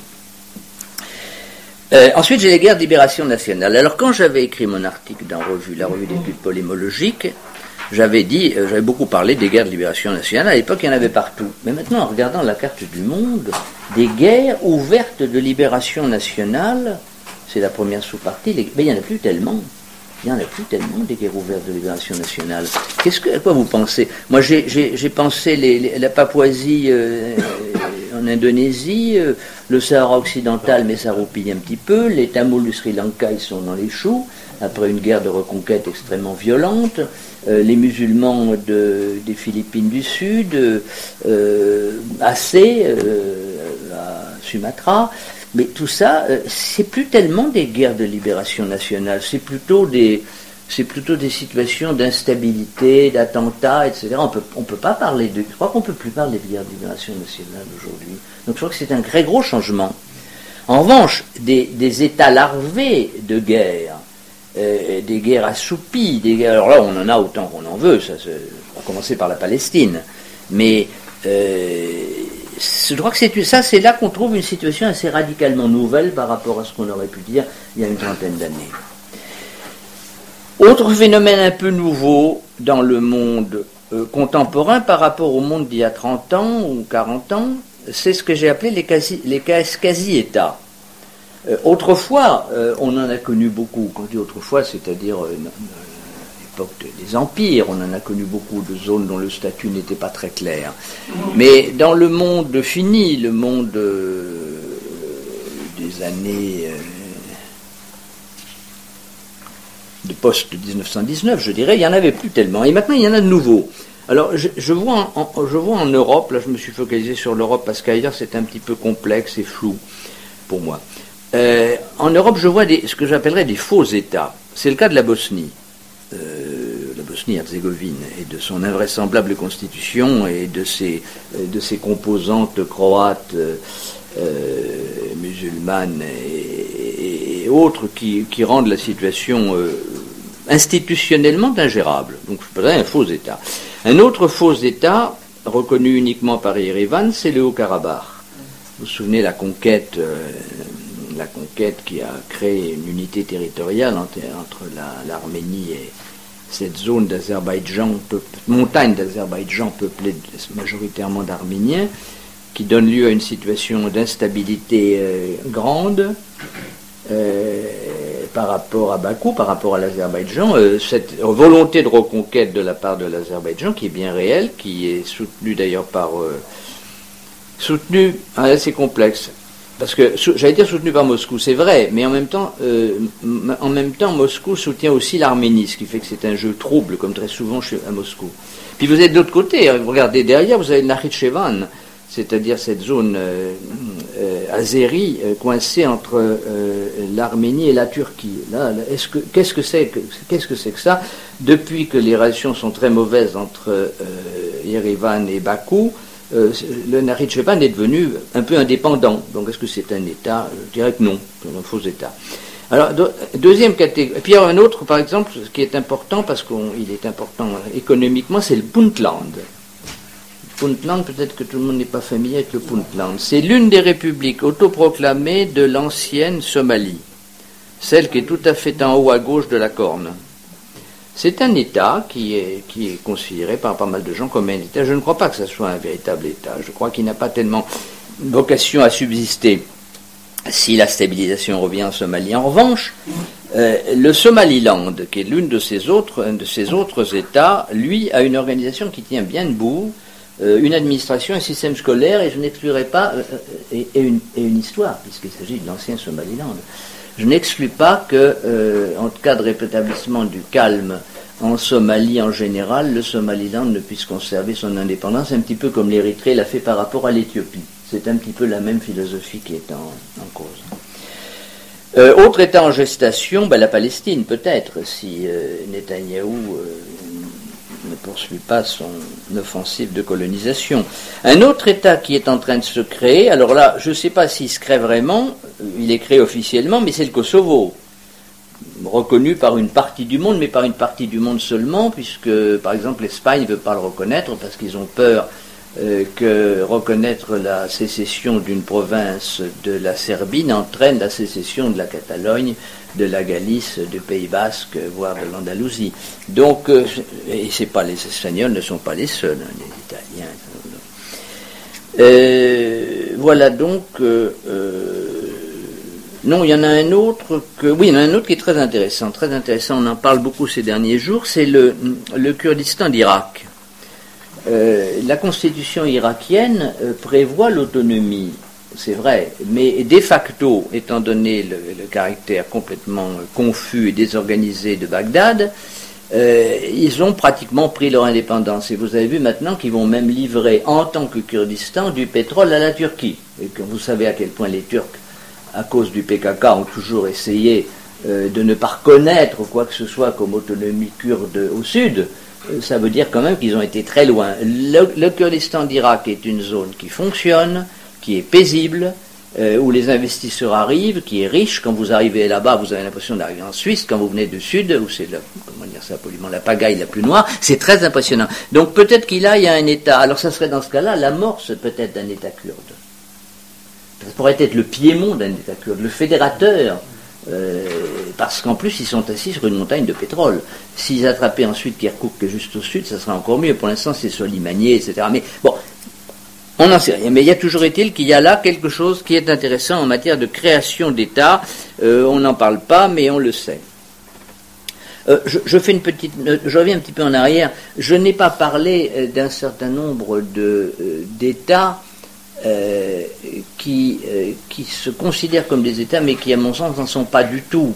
Euh, ensuite, j'ai les guerres de libération nationale. Alors, quand j'avais écrit mon article dans Revue, la revue d'études polémologiques, j'avais dit, euh, j'avais beaucoup parlé des guerres de libération nationale. À l'époque, il y en avait partout. Mais maintenant, en regardant la carte du monde, des guerres ouvertes de libération nationale, c'est la première sous-partie, les, mais il n'y en a plus tellement. Il n'y en a plus tellement des guerres ouvertes de libération nationale. Qu'est-ce que, à quoi vous pensez? Moi, j'ai, j'ai, j'ai pensé les, les, la Papouasie euh, en Indonésie, euh, le Sahara occidental, mais ça roupille un petit peu. Les Tamouls du Sri Lanka, ils sont dans les choux, après une guerre de reconquête extrêmement violente. Euh, les musulmans de, des Philippines du Sud, euh, Aceh, euh, à Sumatra. Mais tout ça, euh, c'est plus tellement des guerres de libération nationale, c'est plutôt des, c'est plutôt des situations d'instabilité, d'attentats, et cetera. On peut, on peut pas parler de, je crois qu'on peut plus parler de guerre de libération nationale aujourd'hui. Donc je crois que c'est un très gros changement. En revanche, des, des États larvés de guerre, euh, des guerres assoupies, des guerres, alors là on en a autant qu'on en veut. Ça, c'est, on va commencer par la Palestine, mais euh, je crois que c'est ça, c'est là qu'on trouve une situation assez radicalement nouvelle par rapport à ce qu'on aurait pu dire il y a une trentaine d'années. Autre phénomène un peu nouveau dans le monde euh, contemporain par rapport au monde d'il y a trente ans ou quarante ans, c'est ce que j'ai appelé les quasi, les quasi-États. Euh, autrefois, euh, on en a connu beaucoup. Quand je dis autrefois, c'est-à-dire euh, des empires, on en a connu beaucoup de zones dont le statut n'était pas très clair. Mais dans le monde fini, le monde euh, des années euh, de post-dix-neuf cent dix-neuf, je dirais, il n'y en avait plus tellement. Et maintenant, il y en a de nouveaux. Alors, je, je, vois en, je vois en Europe, là je me suis focalisé sur l'Europe parce qu'ailleurs c'est un petit peu complexe et flou pour moi. Euh, en Europe, je vois des, ce que j'appellerais des faux États. C'est le cas de la Bosnie. Euh, la Bosnie-Herzégovine et de son invraisemblable constitution et de ses, de ses composantes croates, euh, musulmanes et, et autres qui, qui rendent la situation euh, institutionnellement ingérable. Donc je parlerai un faux État. Un autre faux État, reconnu uniquement par Yerevan, c'est le Haut-Karabakh. Vous vous souvenez la conquête euh, la conquête qui a créé une unité territoriale entre, entre la, l'Arménie et cette zone d'Azerbaïdjan, montagne d'Azerbaïdjan peuplée majoritairement d'Arméniens, qui donne lieu à une situation d'instabilité euh, grande euh, par rapport à Bakou, par rapport à l'Azerbaïdjan. Euh, cette volonté de reconquête de la part de l'Azerbaïdjan, qui est bien réelle, qui est soutenue d'ailleurs par... Euh, soutenue, ah, c'est complexe. parce que, j'allais dire soutenu par Moscou, c'est vrai, mais en même temps, euh, en même temps, Moscou soutient aussi l'Arménie, ce qui fait que c'est un jeu trouble, comme très souvent chez, à Moscou. Puis vous êtes de l'autre côté, regardez derrière, vous avez le Nakhitchevan, c'est-à-dire cette zone euh, euh, azérie euh, coincée entre euh, l'Arménie et la Turquie. Là, là est-ce que, qu'est-ce que c'est que, qu'est-ce que c'est que ça? Depuis que les relations sont très mauvaises entre euh, Yerevan et Bakou, euh, le Nakhitchevan est devenu un peu indépendant. Donc est-ce que c'est un État? Je dirais que non, c'est un faux État. Alors, deux, deuxième catégorie. Et puis il y a un autre, par exemple, qui est important, parce qu'il est important économiquement, c'est le Puntland. Puntland, peut-être que tout le monde n'est pas familier avec le Puntland. C'est l'une des républiques autoproclamées de l'ancienne Somalie, celle qui est tout à fait en haut à gauche de la corne. C'est un État qui est, qui est considéré par pas mal de gens comme un État. Je ne crois pas que ce soit un véritable État. Je crois qu'il n'a pas tellement vocation à subsister si la stabilisation revient en Somalie. En revanche, euh, le Somaliland, qui est l'une de ces autres, un de ces autres États, lui, a une organisation qui tient bien debout, une administration, un système scolaire, et je n'exclurai pas, euh, et, et, une, et une histoire, puisqu'il s'agit de l'ancien Somaliland. Je n'exclus pas que, euh, en cas de rétablissement du calme en Somalie en général, le Somaliland ne puisse conserver son indépendance, un petit peu comme l'Érythrée l'a fait par rapport à l'Éthiopie. C'est un petit peu la même philosophie qui est en, en cause. Euh, autre État en gestation, ben, la Palestine peut-être, si euh, Netanyahou euh, ne poursuit pas son offensive de colonisation. Un autre État qui est en train de se créer, alors là, je ne sais pas s'il se crée vraiment, il est créé officiellement, mais c'est le Kosovo, reconnu par une partie du monde, mais par une partie du monde seulement, puisque, par exemple, l'Espagne ne veut pas le reconnaître, parce qu'ils ont peur euh, que reconnaître la sécession d'une province de la Serbie n'entraîne la sécession de la Catalogne, de la Galice, du Pays Basque, voire de l'Andalousie. Donc, euh, et c'est pas les Espagnols ne sont pas les seuls, hein, les Italiens. Euh, voilà donc. Euh, euh, non, il y en a un autre que, oui, il y en a un autre qui est très intéressant, très intéressant. On en parle beaucoup ces derniers jours. C'est le le Kurdistan d'Irak. Euh, la constitution irakienne euh, prévoit l'autonomie. C'est vrai, mais de facto, étant donné le, le caractère complètement confus et désorganisé de Bagdad, euh, ils ont pratiquement pris leur indépendance. Et vous avez vu maintenant qu'ils vont même livrer, en tant que Kurdistan, du pétrole à la Turquie. Et que vous savez à quel point les Turcs, à cause du P K K, ont toujours essayé euh, de ne pas reconnaître quoi que ce soit comme autonomie kurde au sud. Euh, ça veut dire quand même qu'ils ont été très loin. Le, le Kurdistan d'Irak est une zone qui fonctionne, qui est paisible, euh, où les investisseurs arrivent, qui est riche. Quand vous arrivez là-bas, vous avez l'impression d'arriver en Suisse. Quand vous venez du sud, où c'est la, comment dire ça poliment, la pagaille la plus noire, c'est très impressionnant. Donc peut-être qu'il a, il y a un État. Alors ça serait dans ce cas-là l'amorce peut-être d'un État kurde. Ça pourrait être le Piémont d'un État kurde, le fédérateur, euh, parce qu'en plus ils sont assis sur une montagne de pétrole. S'ils attrapaient ensuite Kirkouk, qui est juste au sud, ça serait encore mieux. Pour l'instant, c'est Solimanié, et cetera. Mais bon. On n'en sait rien, mais il y a toujours est-il qu'il y a là quelque chose qui est intéressant en matière de création d'État. Euh, on n'en parle pas, mais on le sait. Euh, je, je fais une petite, je reviens un petit peu en arrière. Je n'ai pas parlé euh, d'un certain nombre de euh, d'États euh, qui euh, qui se considèrent comme des États, mais qui, à mon sens, n'en sont pas du tout.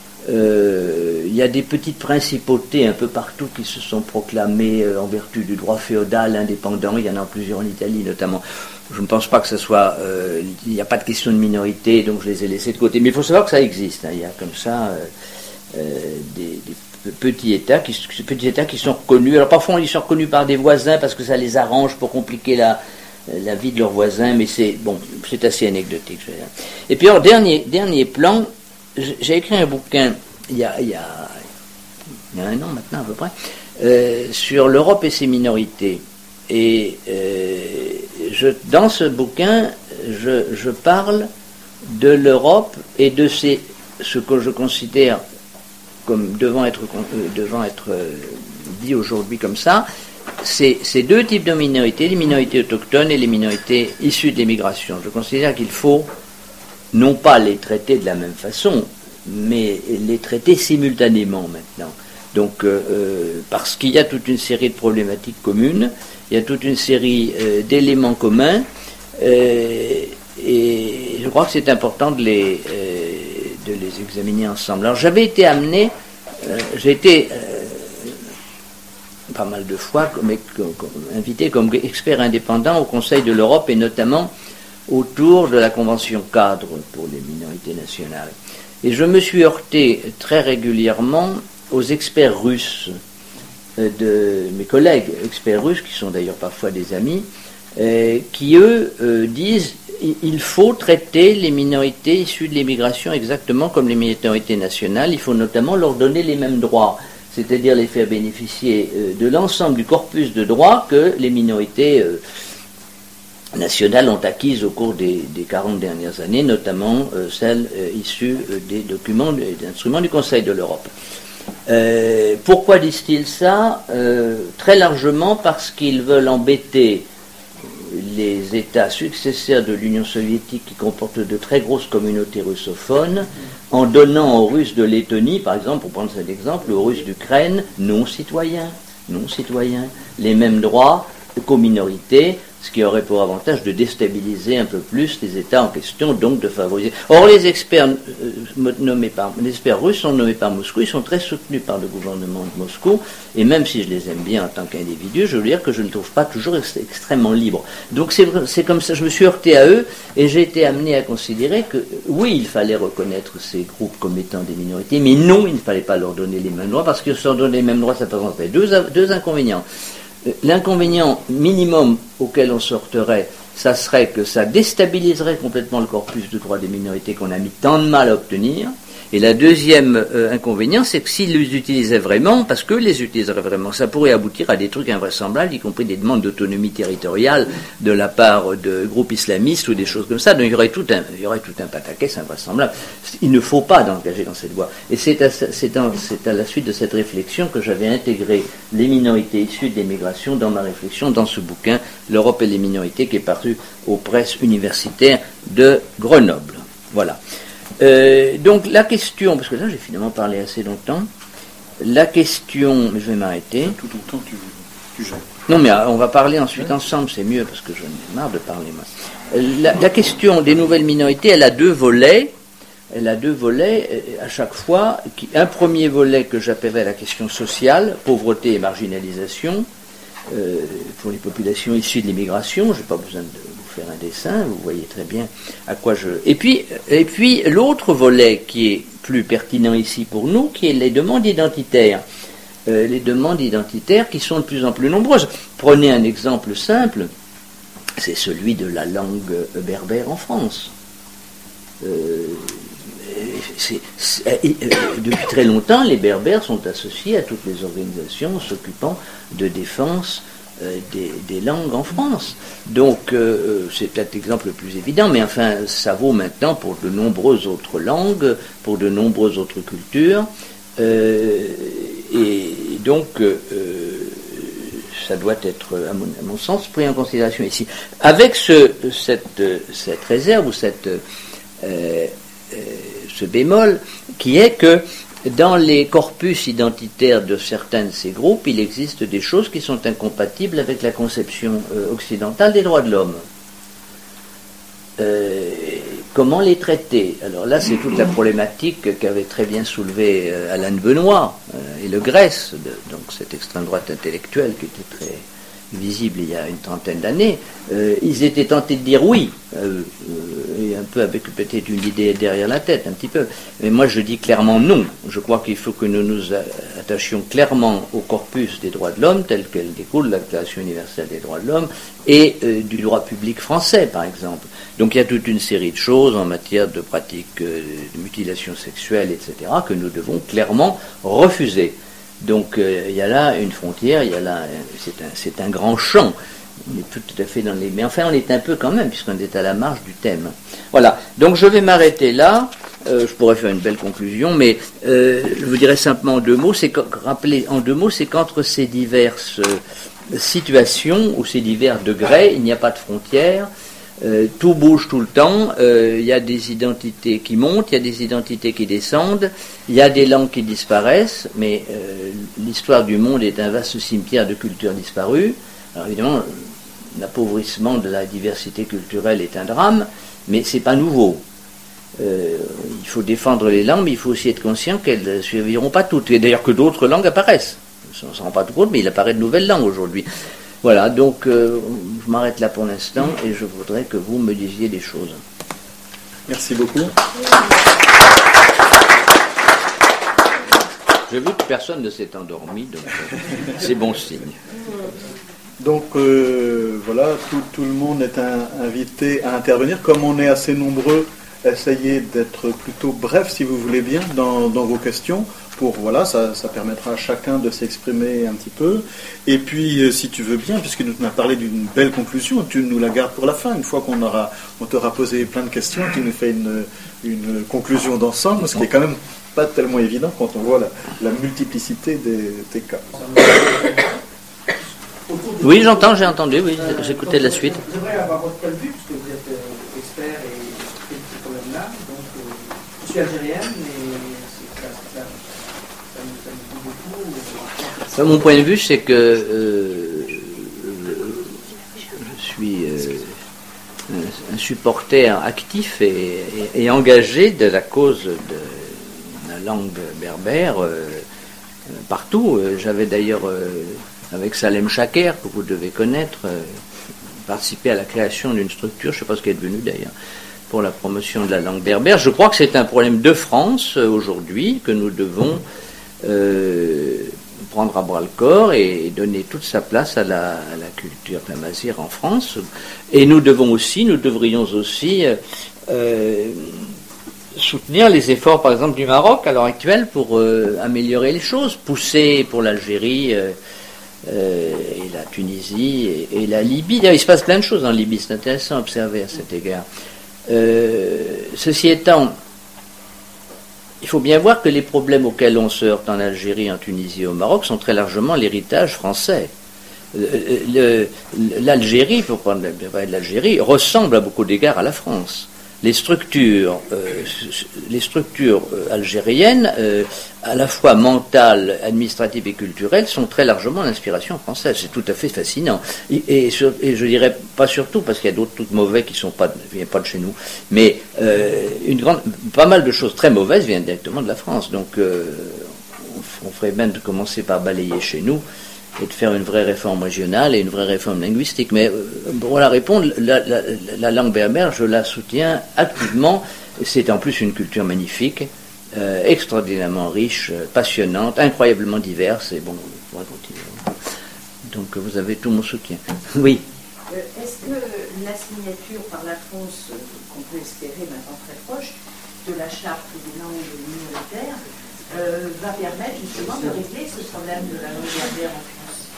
Euh, il y a des petites principautés un peu partout qui se sont proclamées euh, en vertu du droit féodal indépendant. Il y en a plusieurs en Italie notamment. Je ne pense pas que ce soit... Euh, il n'y a pas de question de minorité, donc je les ai laissés de côté. Mais il faut savoir que ça existe. Hein. Il y a comme ça euh, euh, des, des petits États, qui, petits États qui sont reconnus. Alors parfois ils sont reconnus par des voisins parce que ça les arrange pour compliquer la, la vie de leurs voisins, mais c'est, bon, c'est assez anecdotique. Et puis alors, dernier, dernier plan... J'ai écrit un bouquin il y, a, il, y a, il y a un an maintenant à peu près euh, sur l'Europe et ses minorités. Et euh, je, dans ce bouquin, je, je parle de l'Europe et de ses, ce que je considère comme devant être, devant être dit aujourd'hui comme ça, c'est ces deux types de minorités, les minorités autochtones et les minorités issues de l'immigration. Je considère qu'il faut non pas les traiter de la même façon, mais les traiter simultanément maintenant. Donc, euh, euh, parce qu'il y a toute une série de problématiques communes, il y a toute une série euh, d'éléments communs, euh, et je crois que c'est important de les, euh, de les examiner ensemble. Alors j'avais été amené, euh, j'ai été euh, pas mal de fois comme, comme, comme, invité comme expert indépendant au Conseil de l'Europe et notamment autour de la Convention cadre pour les minorités nationales. Et je me suis heurté très régulièrement aux experts russes, euh, de mes collègues experts russes, qui sont d'ailleurs parfois des amis, euh, qui eux euh, disent il faut traiter les minorités issues de l'immigration exactement comme les minorités nationales, il faut notamment leur donner les mêmes droits, c'est-à-dire les faire bénéficier euh, de l'ensemble du corpus de droits que les minorités euh, nationales ont acquises au cours des, des quarante dernières années, notamment euh, celles euh, issues euh, des documents, des instruments du Conseil de l'Europe. Euh, pourquoi disent-ils ça ? euh, Très largement parce qu'ils veulent embêter les États successeurs de l'Union soviétique qui comportent de très grosses communautés russophones, en donnant aux Russes de Lettonie, par exemple, pour prendre cet exemple, aux Russes d'Ukraine, non citoyens, non citoyens, les mêmes droits qu'aux minorités, ce qui aurait pour avantage de déstabiliser un peu plus les États en question, donc de favoriser. Or, les experts euh, nommés par, les experts russes sont nommés par Moscou, ils sont très soutenus par le gouvernement de Moscou, et même si je les aime bien en tant qu'individu, je veux dire que je ne trouve pas toujours ex- extrêmement libres. Donc c'est, c'est comme ça, je me suis heurté à eux, et j'ai été amené à considérer que, oui, il fallait reconnaître ces groupes comme étant des minorités, mais non, il ne fallait pas leur donner les mêmes droits, parce que si on leur donnait les mêmes droits, ça présenterait deux, deux inconvénients. L'inconvénient minimum auquel on sortirait, ça serait que ça déstabiliserait complètement le corpus de droits des minorités qu'on a mis tant de mal à obtenir. Et la deuxième euh, inconvénient, c'est que s'ils les utilisaient vraiment, parce que les utiliseraient vraiment, ça pourrait aboutir à des trucs invraisemblables, y compris des demandes d'autonomie territoriale de la part de groupes islamistes ou des choses comme ça. Donc il y aurait tout un, il y aurait tout un pataquès invraisemblable. Il ne faut pas d'engager dans cette voie. Et c'est à, c'est, à, c'est à la suite de cette réflexion que j'avais intégré les minorités issues de l'immigration dans ma réflexion, dans ce bouquin, L'Europe et les minorités, qui est paru aux presses universitaires de Grenoble. Voilà. Euh, donc la question, parce que là j'ai finalement parlé assez longtemps, la question, mais je vais m'arrêter. Tout ton temps tu, tu gères. Non mais on va parler ensuite ouais. ensemble, c'est mieux parce que j'en ai marre de parler moi. La, la question des nouvelles minorités, elle a deux volets, elle a deux volets à chaque fois. Qui, un premier volet que j'appellerais la question sociale, pauvreté et marginalisation, euh, pour les populations issues de l'immigration, je n'ai pas besoin de faire un dessin, vous voyez très bien à quoi je... Et puis, et puis l'autre volet qui est plus pertinent ici pour nous, qui est les demandes identitaires. Euh, les demandes identitaires qui sont de plus en plus nombreuses. Prenez un exemple simple, c'est celui de la langue berbère en France. Euh, c'est, c'est, euh, depuis très longtemps, les berbères sont associés à toutes les organisations s'occupant de défense Des, des langues en France. Donc, euh, c'est peut-être l'exemple le plus évident, mais enfin, ça vaut maintenant pour de nombreuses autres langues, pour de nombreuses autres cultures, euh, et donc, euh, ça doit être, à mon, à mon sens, pris en considération ici. Avec ce, cette, cette réserve, ou cette, euh, euh, ce bémol, qui est que dans les corpus identitaires de certains de ces groupes, il existe des choses qui sont incompatibles avec la conception euh, occidentale des droits de l'homme. Euh, comment les traiter ? Alors là, c'est toute la problématique qu'avait très bien soulevée euh, Alain Benoît euh, et Le Grèce, de, donc cette extrême droite intellectuelle qui était très visible il y a une trentaine d'années. Euh, ils étaient tentés de dire oui, euh, euh, et un peu avec peut-être une idée derrière la tête, un petit peu. Mais moi je dis clairement non. Je crois qu'il faut que nous nous attachions clairement au corpus des droits de l'homme, tel qu'elle découle de la Déclaration universelle des droits de l'homme, et euh, du droit public français, par exemple. Donc il y a toute une série de choses en matière de pratiques euh, de mutilation sexuelle, et cetera, que nous devons clairement refuser. Donc euh, il y a là une frontière, il y a là, c'est un, c'est un grand champ. On n'est plus tout à fait dans les... Mais enfin, on est un peu quand même, puisqu'on est à la marge du thème. Voilà. Donc je vais m'arrêter là. Euh, je pourrais faire une belle conclusion, mais euh, je vous dirais simplement en deux mots. C'est que, rappeler en deux mots, c'est qu'entre ces diverses euh, situations ou ces divers degrés, il n'y a pas de frontières. Euh, tout bouge tout le temps, il euh, y a des identités qui montent, il y a des identités qui descendent, il y a des langues qui disparaissent, mais euh, l'histoire du monde est un vaste cimetière de cultures disparues. Alors évidemment, l'appauvrissement de la diversité culturelle est un drame, mais c'est pas nouveau. Euh, il faut défendre les langues, mais il faut aussi être conscient qu'elles ne survivront pas toutes. Et d'ailleurs que d'autres langues apparaissent. On ne s'en rend pas tout compte, mais il apparaît de nouvelles langues aujourd'hui. Voilà, donc euh, je m'arrête là pour l'instant et je voudrais que vous me disiez des choses. Merci beaucoup. J'ai vu que personne ne s'est endormi, donc euh, c'est bon signe. Donc euh, voilà, tout, tout le monde est un, invité à intervenir. Comme on est assez nombreux, essayez d'être plutôt bref, si vous voulez bien, dans, dans vos questions. Pour, voilà, ça, ça permettra à chacun de s'exprimer un petit peu. Et puis, euh, si tu veux bien, puisque nous t'as parlé d'une belle conclusion, tu nous la gardes pour la fin. Une fois qu'on aura, on t'aura posé plein de questions, tu nous fais une, une conclusion d'ensemble, ce qui est quand même pas tellement évident quand on voit la, la multiplicité des, des cas. Oui, j'entends, j'ai entendu, oui, j'écoutais la suite. Je voudrais avoir votre point de vue, parce que vous êtes euh, expert et traitez de ce problème-là. Donc, euh, je suis algérienne, mais c'est, ça, ça, ça, me, ça me dit beaucoup. Enfin, mon point de vue, c'est que euh, je suis euh, un supporter actif et, et, et engagé de la cause de la langue berbère euh, partout. J'avais d'ailleurs... Euh, avec Salem Chaker, que vous devez connaître, euh, participer à la création d'une structure, je ne sais pas ce qu'elle est devenue d'ailleurs, pour la promotion de la langue berbère. Je crois que c'est un problème de France euh, aujourd'hui, que nous devons euh, prendre à bras-le-corps et, et donner toute sa place à la, à la culture tamazigh en France. Et nous devons aussi, nous devrions aussi euh, euh, soutenir les efforts, par exemple, du Maroc à l'heure actuelle pour euh, améliorer les choses, pousser pour l'Algérie euh, Euh, et la Tunisie et, et la Libye. D'ailleurs, il se passe plein de choses en Libye, c'est intéressant à observer à cet égard. Euh, ceci étant, il faut bien voir que les problèmes auxquels on se heurte en Algérie, en Tunisie et au Maroc sont très largement l'héritage français. Euh, le, l'Algérie, pour prendre l'Algérie, ressemble à beaucoup d'égards à la France. Les structures, euh, les structures algériennes, euh, à la fois mentales, administratives et culturelles, sont très largement l'inspiration française. C'est tout à fait fascinant. Et, et, sur, et je dirais pas surtout parce qu'il y a d'autres trucs mauvais qui sont pas, viennent pas de chez nous, mais euh, une grande, pas mal de choses très mauvaises viennent directement de la France. Donc, euh, on, on ferait bien de commencer par balayer chez nous et de faire une vraie réforme régionale et une vraie réforme linguistique. Mais euh, pour la répondre, la, la, la langue berbère, je la soutiens activement. C'est en plus une culture magnifique, euh, extraordinairement riche, passionnante, incroyablement diverse. Et bon, on va continuer. Donc vous avez tout mon soutien. Oui. Euh, est-ce que la signature par la France, euh, qu'on peut espérer maintenant très proche, de la charte des langues minoritaires, euh, va permettre justement de régler ce problème de la langue berbère en France?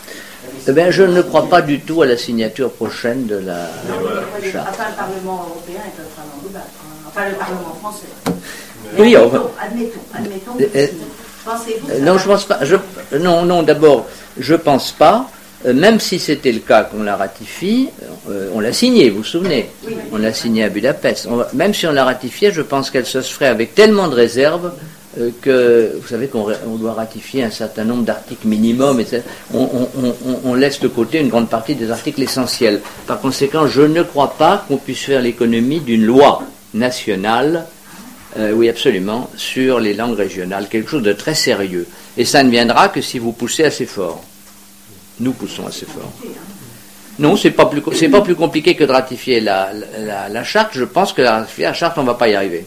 Eh bien, je ne crois pas du tout à la signature prochaine de la non, charte. Enfin, le Parlement européen est en train d'en débattre. Hein. Enfin, le Parlement français. Oui, admettons, enfin, admettons, admettons. Euh, Pensez-vous euh, non, je pense pas. Je, non, non. D'abord, je pense pas. Euh, même si c'était le cas qu'on la ratifie, euh, on l'a signé. Vous vous souvenez? Oui. On l'a signé à Budapest. On va, même si on la ratifiait, je pense qu'elle se ferait avec tellement de réserves euh, que vous savez qu'on on doit ratifier un certain nombre d'articles minimum. Et on, on, on, on laisse de côté une grande partie des articles essentiels. Par conséquent, je ne crois pas qu'on puisse faire l'économie d'une loi nationale. Euh, oui, absolument, sur les langues régionales, quelque chose de très sérieux. Et ça ne viendra que si vous poussez assez fort. Nous poussons assez fort. Non, c'est pas plus, c'est pas plus compliqué que de ratifier la, la, la charte. Je pense que la, ratifier la charte, on ne va pas y arriver.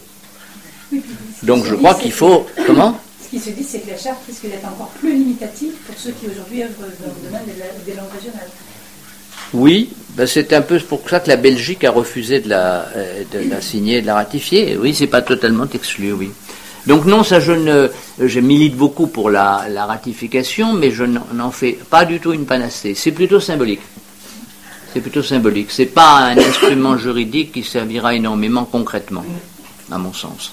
Donc je crois qu'il faut... Comment ? Ce qui se dit, c'est que la charte risque d'être encore plus limitative pour ceux qui aujourd'hui œuvrent dans le domaine des, des langues régionales. Oui, ben c'est un peu pour ça que la Belgique a refusé de la, de la signer, de la ratifier. Oui, c'est pas totalement exclu, oui. Donc non, ça je ne, je milite beaucoup pour la, la ratification, mais je n'en fais pas du tout une panacée. C'est plutôt symbolique. C'est plutôt symbolique. C'est pas un instrument juridique qui servira énormément concrètement, à mon sens.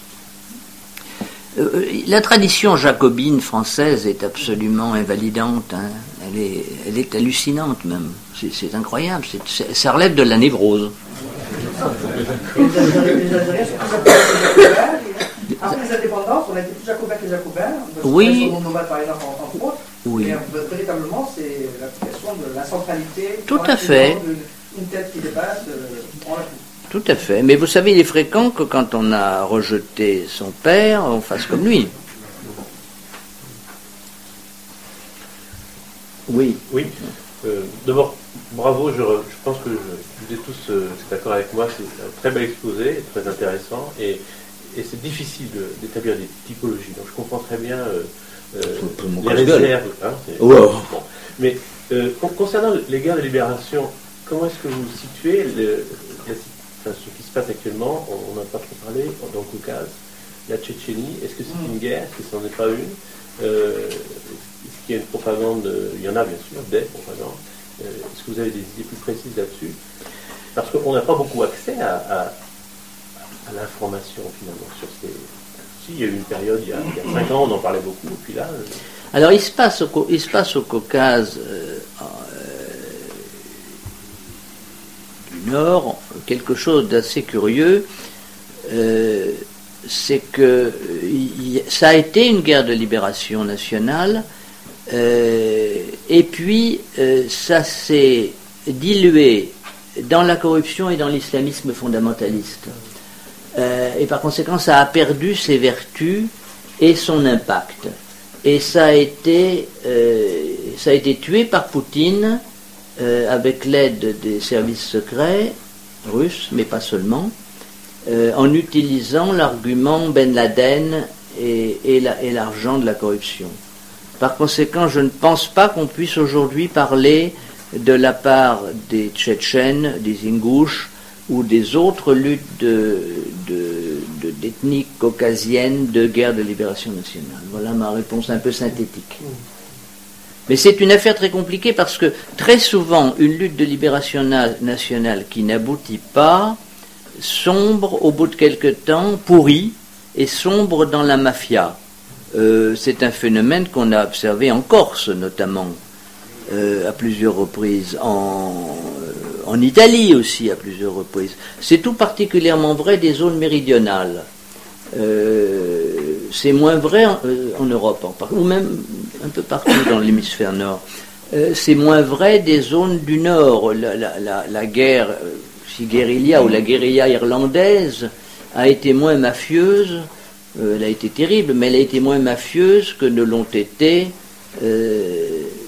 Euh, la tradition jacobine française est absolument invalidante. Hein. Elle est, elle est hallucinante même. C'est, c'est incroyable. C'est, c'est, ça relève de la névrose. Après les indépendances, on a été plus jacobins que les jacobins. Oui. Par exemple, en, en France. Oui. Et véritablement, c'est l'application de la centralité. Tout à fait. De, Tout à fait. Mais vous savez, il est fréquent que quand on a rejeté son père, on fasse comme lui. Oui. Oui. Euh, d'abord, bravo. Je, je pense que je, vous êtes tous euh, d'accord avec moi. C'est un très bel exposé, très intéressant. Et, et c'est difficile de, d'établir des typologies. Donc je comprends très bien euh, euh, les réserves. Hein, wow. Bon. Mais euh, concernant les guerres de libération, comment est-ce que vous situez le, la, enfin, ce qui se passe actuellement? On n'a pas trop parlé dans le Caucase, la Tchétchénie. Est-ce que c'est une guerre? Est-ce que ce n'en est pas une? euh, Est-ce qu'il y a une propagande? Il y en a bien sûr, des propagandes. Euh, est-ce que vous avez des idées plus précises là-dessus? Parce qu'on n'a pas beaucoup accès à, à, à l'information finalement sur ces. Si, il y a eu une période, il y a, il y a cinq ans, on en parlait beaucoup, et puis là. Euh... Alors il se passe au, il se passe au Caucase euh, euh, du Nord quelque chose d'assez curieux. Euh, c'est que y, ça a été une guerre de libération nationale, euh, et puis euh, ça s'est dilué dans la corruption et dans l'islamisme fondamentaliste. Euh, et par conséquent, ça a perdu ses vertus et son impact. Et ça a été, euh, ça a été tué par Poutine euh, avec l'aide des services secrets russes, mais pas seulement, euh, en utilisant l'argument Ben Laden et, et, la, et l'argent de la corruption. Par conséquent, je ne pense pas qu'on puisse aujourd'hui parler de la part des Tchétchènes, des Ingouches ou des autres luttes de, de, de, d'ethnie caucasienne de guerre de libération nationale. Voilà ma réponse un peu synthétique. Mais c'est une affaire très compliquée parce que très souvent, une lutte de libération na- nationale qui n'aboutit pas sombre au bout de quelque temps, pourrit et sombre dans la mafia. Euh, c'est un phénomène qu'on a observé en Corse notamment, euh, à plusieurs reprises, en, euh, en Italie aussi à plusieurs reprises. C'est tout particulièrement vrai des zones méridionales. Euh, c'est moins vrai en, euh, en Europe, en, ou même un peu partout dans l'hémisphère nord. Euh, c'est moins vrai des zones du nord. La, la, la, la guerre, euh, si guérilla ou la guérilla irlandaise a été moins mafieuse, euh, elle a été terrible, mais elle a été moins mafieuse que ne l'ont été. Euh,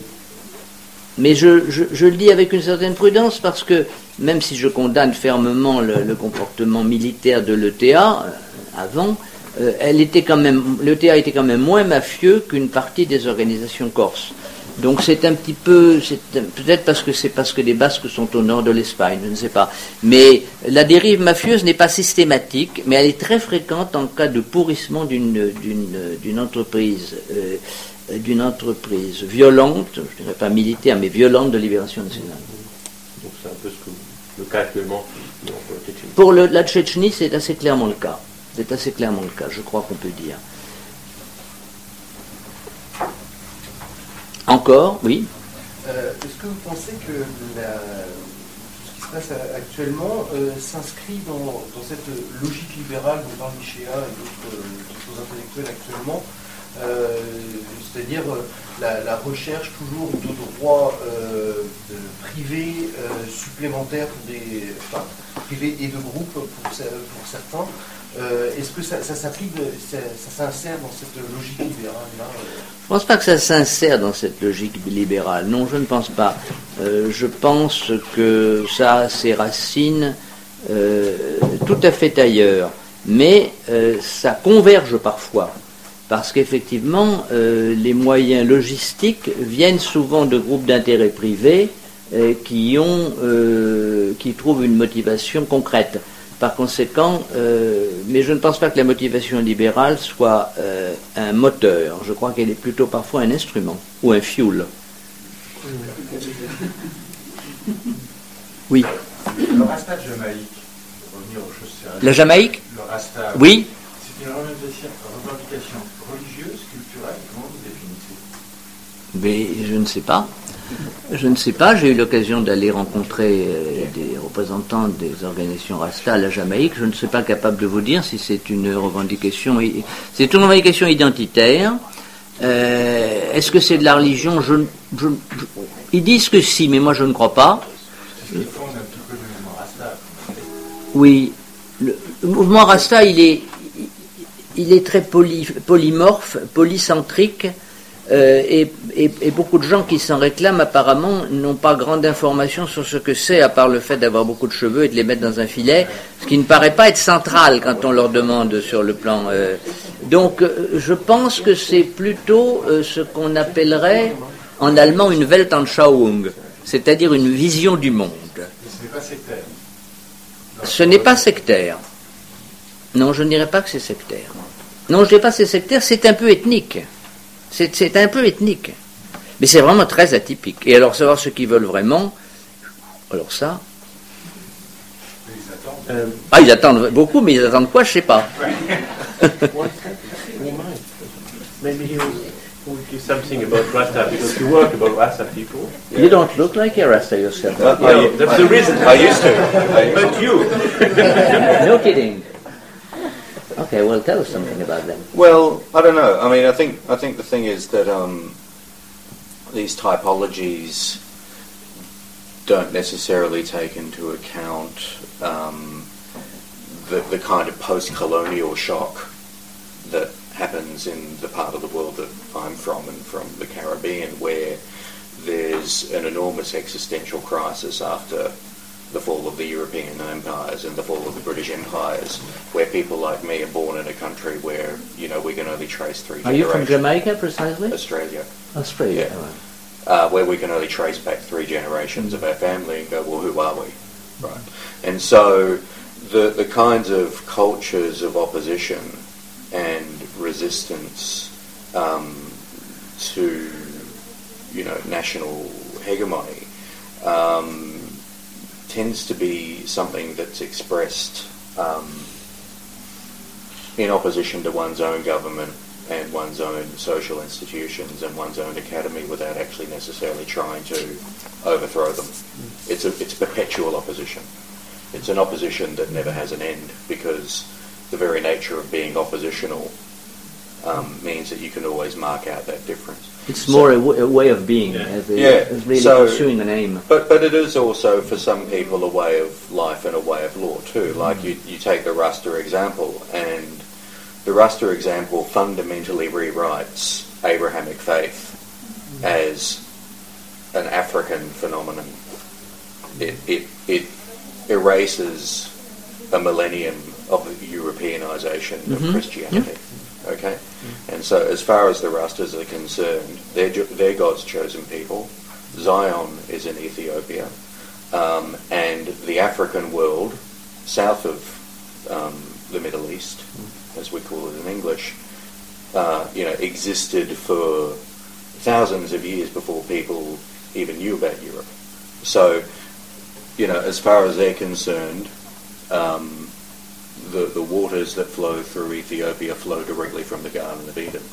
mais je, je, je le dis avec une certaine prudence parce que même si je condamne fermement le, le comportement militaire de l'E T A, avant, euh, elle était quand même, l'E T A était quand même moins mafieux qu'une partie des organisations corses. Donc c'est un petit peu, c'est, peut-être parce que c'est parce que les Basques sont au nord de l'Espagne, je ne sais pas. Mais la dérive mafieuse n'est pas systématique, mais elle est très fréquente en cas de pourrissement d'une, d'une, d'une entreprise, euh, d'une entreprise violente, je ne dirais pas militaire, mais violente de libération nationale. Donc c'est un peu ce que le cas actuellement pour le, la Tchétchénie, c'est assez clairement le cas. C'est assez clairement le cas, je crois qu'on peut dire. Encore, oui. Euh, est-ce que vous pensez que la, ce qui se passe actuellement euh, s'inscrit dans, dans cette logique libérale dont parle Michéa et d'autres, d'autres intellectuels actuellement, euh, c'est-à-dire la, la recherche toujours de droits euh, de privés euh, supplémentaires pour des, enfin, privés et de groupes pour, pour certains. Euh, est-ce que ça, ça s'applique, ça, ça s'insère dans cette logique libérale-là euh... Je ne pense pas que ça s'insère dans cette logique libérale. Non, je ne pense pas. Euh, je pense que ça a ses racines euh, tout à fait ailleurs. Mais euh, ça converge parfois. Parce qu'effectivement, euh, les moyens logistiques viennent souvent de groupes d'intérêts privés euh, qui, ont, euh, qui trouvent une motivation concrète. Par conséquent, euh, mais je ne pense pas que la motivation libérale soit euh, un moteur. Je crois qu'elle est plutôt parfois un instrument ou un fuel. Oui. Le Rasta de Jamaïque, pour revenir aux choses sérieuses. La Jamaïque ? Le Rasta. Oui. C'est une revendication, revendication religieuse, culturelle, comment vous définissez ? Mais je ne sais pas. Je ne sais pas, j'ai eu l'occasion d'aller rencontrer euh, des représentants des organisations Rasta à la Jamaïque. Je ne suis pas capable de vous dire si c'est une revendication. C'est une revendication identitaire. Euh, est-ce que c'est de la religion ? je, je, je, Ils disent que si, mais moi je ne crois pas. Oui, le, le mouvement Rasta, il est, il est très poly, polymorphe, polycentrique, euh, et, et, et beaucoup de gens qui s'en réclament apparemment n'ont pas grande information sur ce que c'est, à part le fait d'avoir beaucoup de cheveux et de les mettre dans un filet, ce qui ne paraît pas être central quand on leur demande sur le plan. Euh, donc, euh, je pense que c'est plutôt euh, ce qu'on appellerait en allemand une Weltanschauung, c'est-à-dire une vision du monde. Ce n'est pas sectaire. Ce n'est pas sectaire. Non, je ne dirais pas que c'est sectaire. Non, je ne dirais pas que c'est sectaire, c'est un peu ethnique. C'est, c'est un peu ethnique. Mais c'est vraiment très atypique. Et alors, savoir ce qu'ils veulent vraiment, alors ça... Euh, ah, ils attendent beaucoup, mais ils attendent quoi, je ne sais pas. Maybe he will give something about Rasta, because you work about Rasta people. You don't look like a Rasta yourself. Uh, yeah, that's the reason. I used to. I used But you. No kidding. Okay, well, tell us something about them. Well, I don't know. I mean, I think I think the thing is that um, these typologies don't necessarily take into account um, the, the kind of post-colonial shock that happens in the part of the world that I'm from and from the Caribbean, where there's an enormous existential crisis after the fall of the European empires and the fall of the British empires, where people like me are born in a country where, you know, we can only trace three Are you generations. from Jamaica, precisely? Australia. Australia. Yeah. Right. Uh, where we can only trace back three generations of our family and go, well, who are we? Right. And so the the kinds of cultures of opposition and resistance um, to, you know, national hegemony um, tends to be something that's expressed um, in opposition to one's own government and one's own social institutions and one's own academy without actually necessarily trying to overthrow them. It's a it's perpetual opposition. It's an opposition that never has an end, because the very nature of being oppositional um, means that you can always mark out that difference. It's so, more a, w- a way of being, yeah. as a, yeah. as really so, pursuing an aim. But but it is also for some people a way of life and a way of law too. Like you, you take the Rasta example, and the Rasta example fundamentally rewrites Abrahamic faith as an African phenomenon. It it it erases a millennium of the Europeanization of mm-hmm. Christianity. Yeah. Okay, mm-hmm. And so as far as the Rastas are concerned, they're they're God's chosen people. Zion is in Ethiopia, um, and the African world south of um, the Middle East, as we call it in English, uh, you know, existed for thousands of years before people even knew about Europe. So, you know, as far as they're concerned, um, the the waters that flow through Ethiopia flow directly from the Garden of Eden.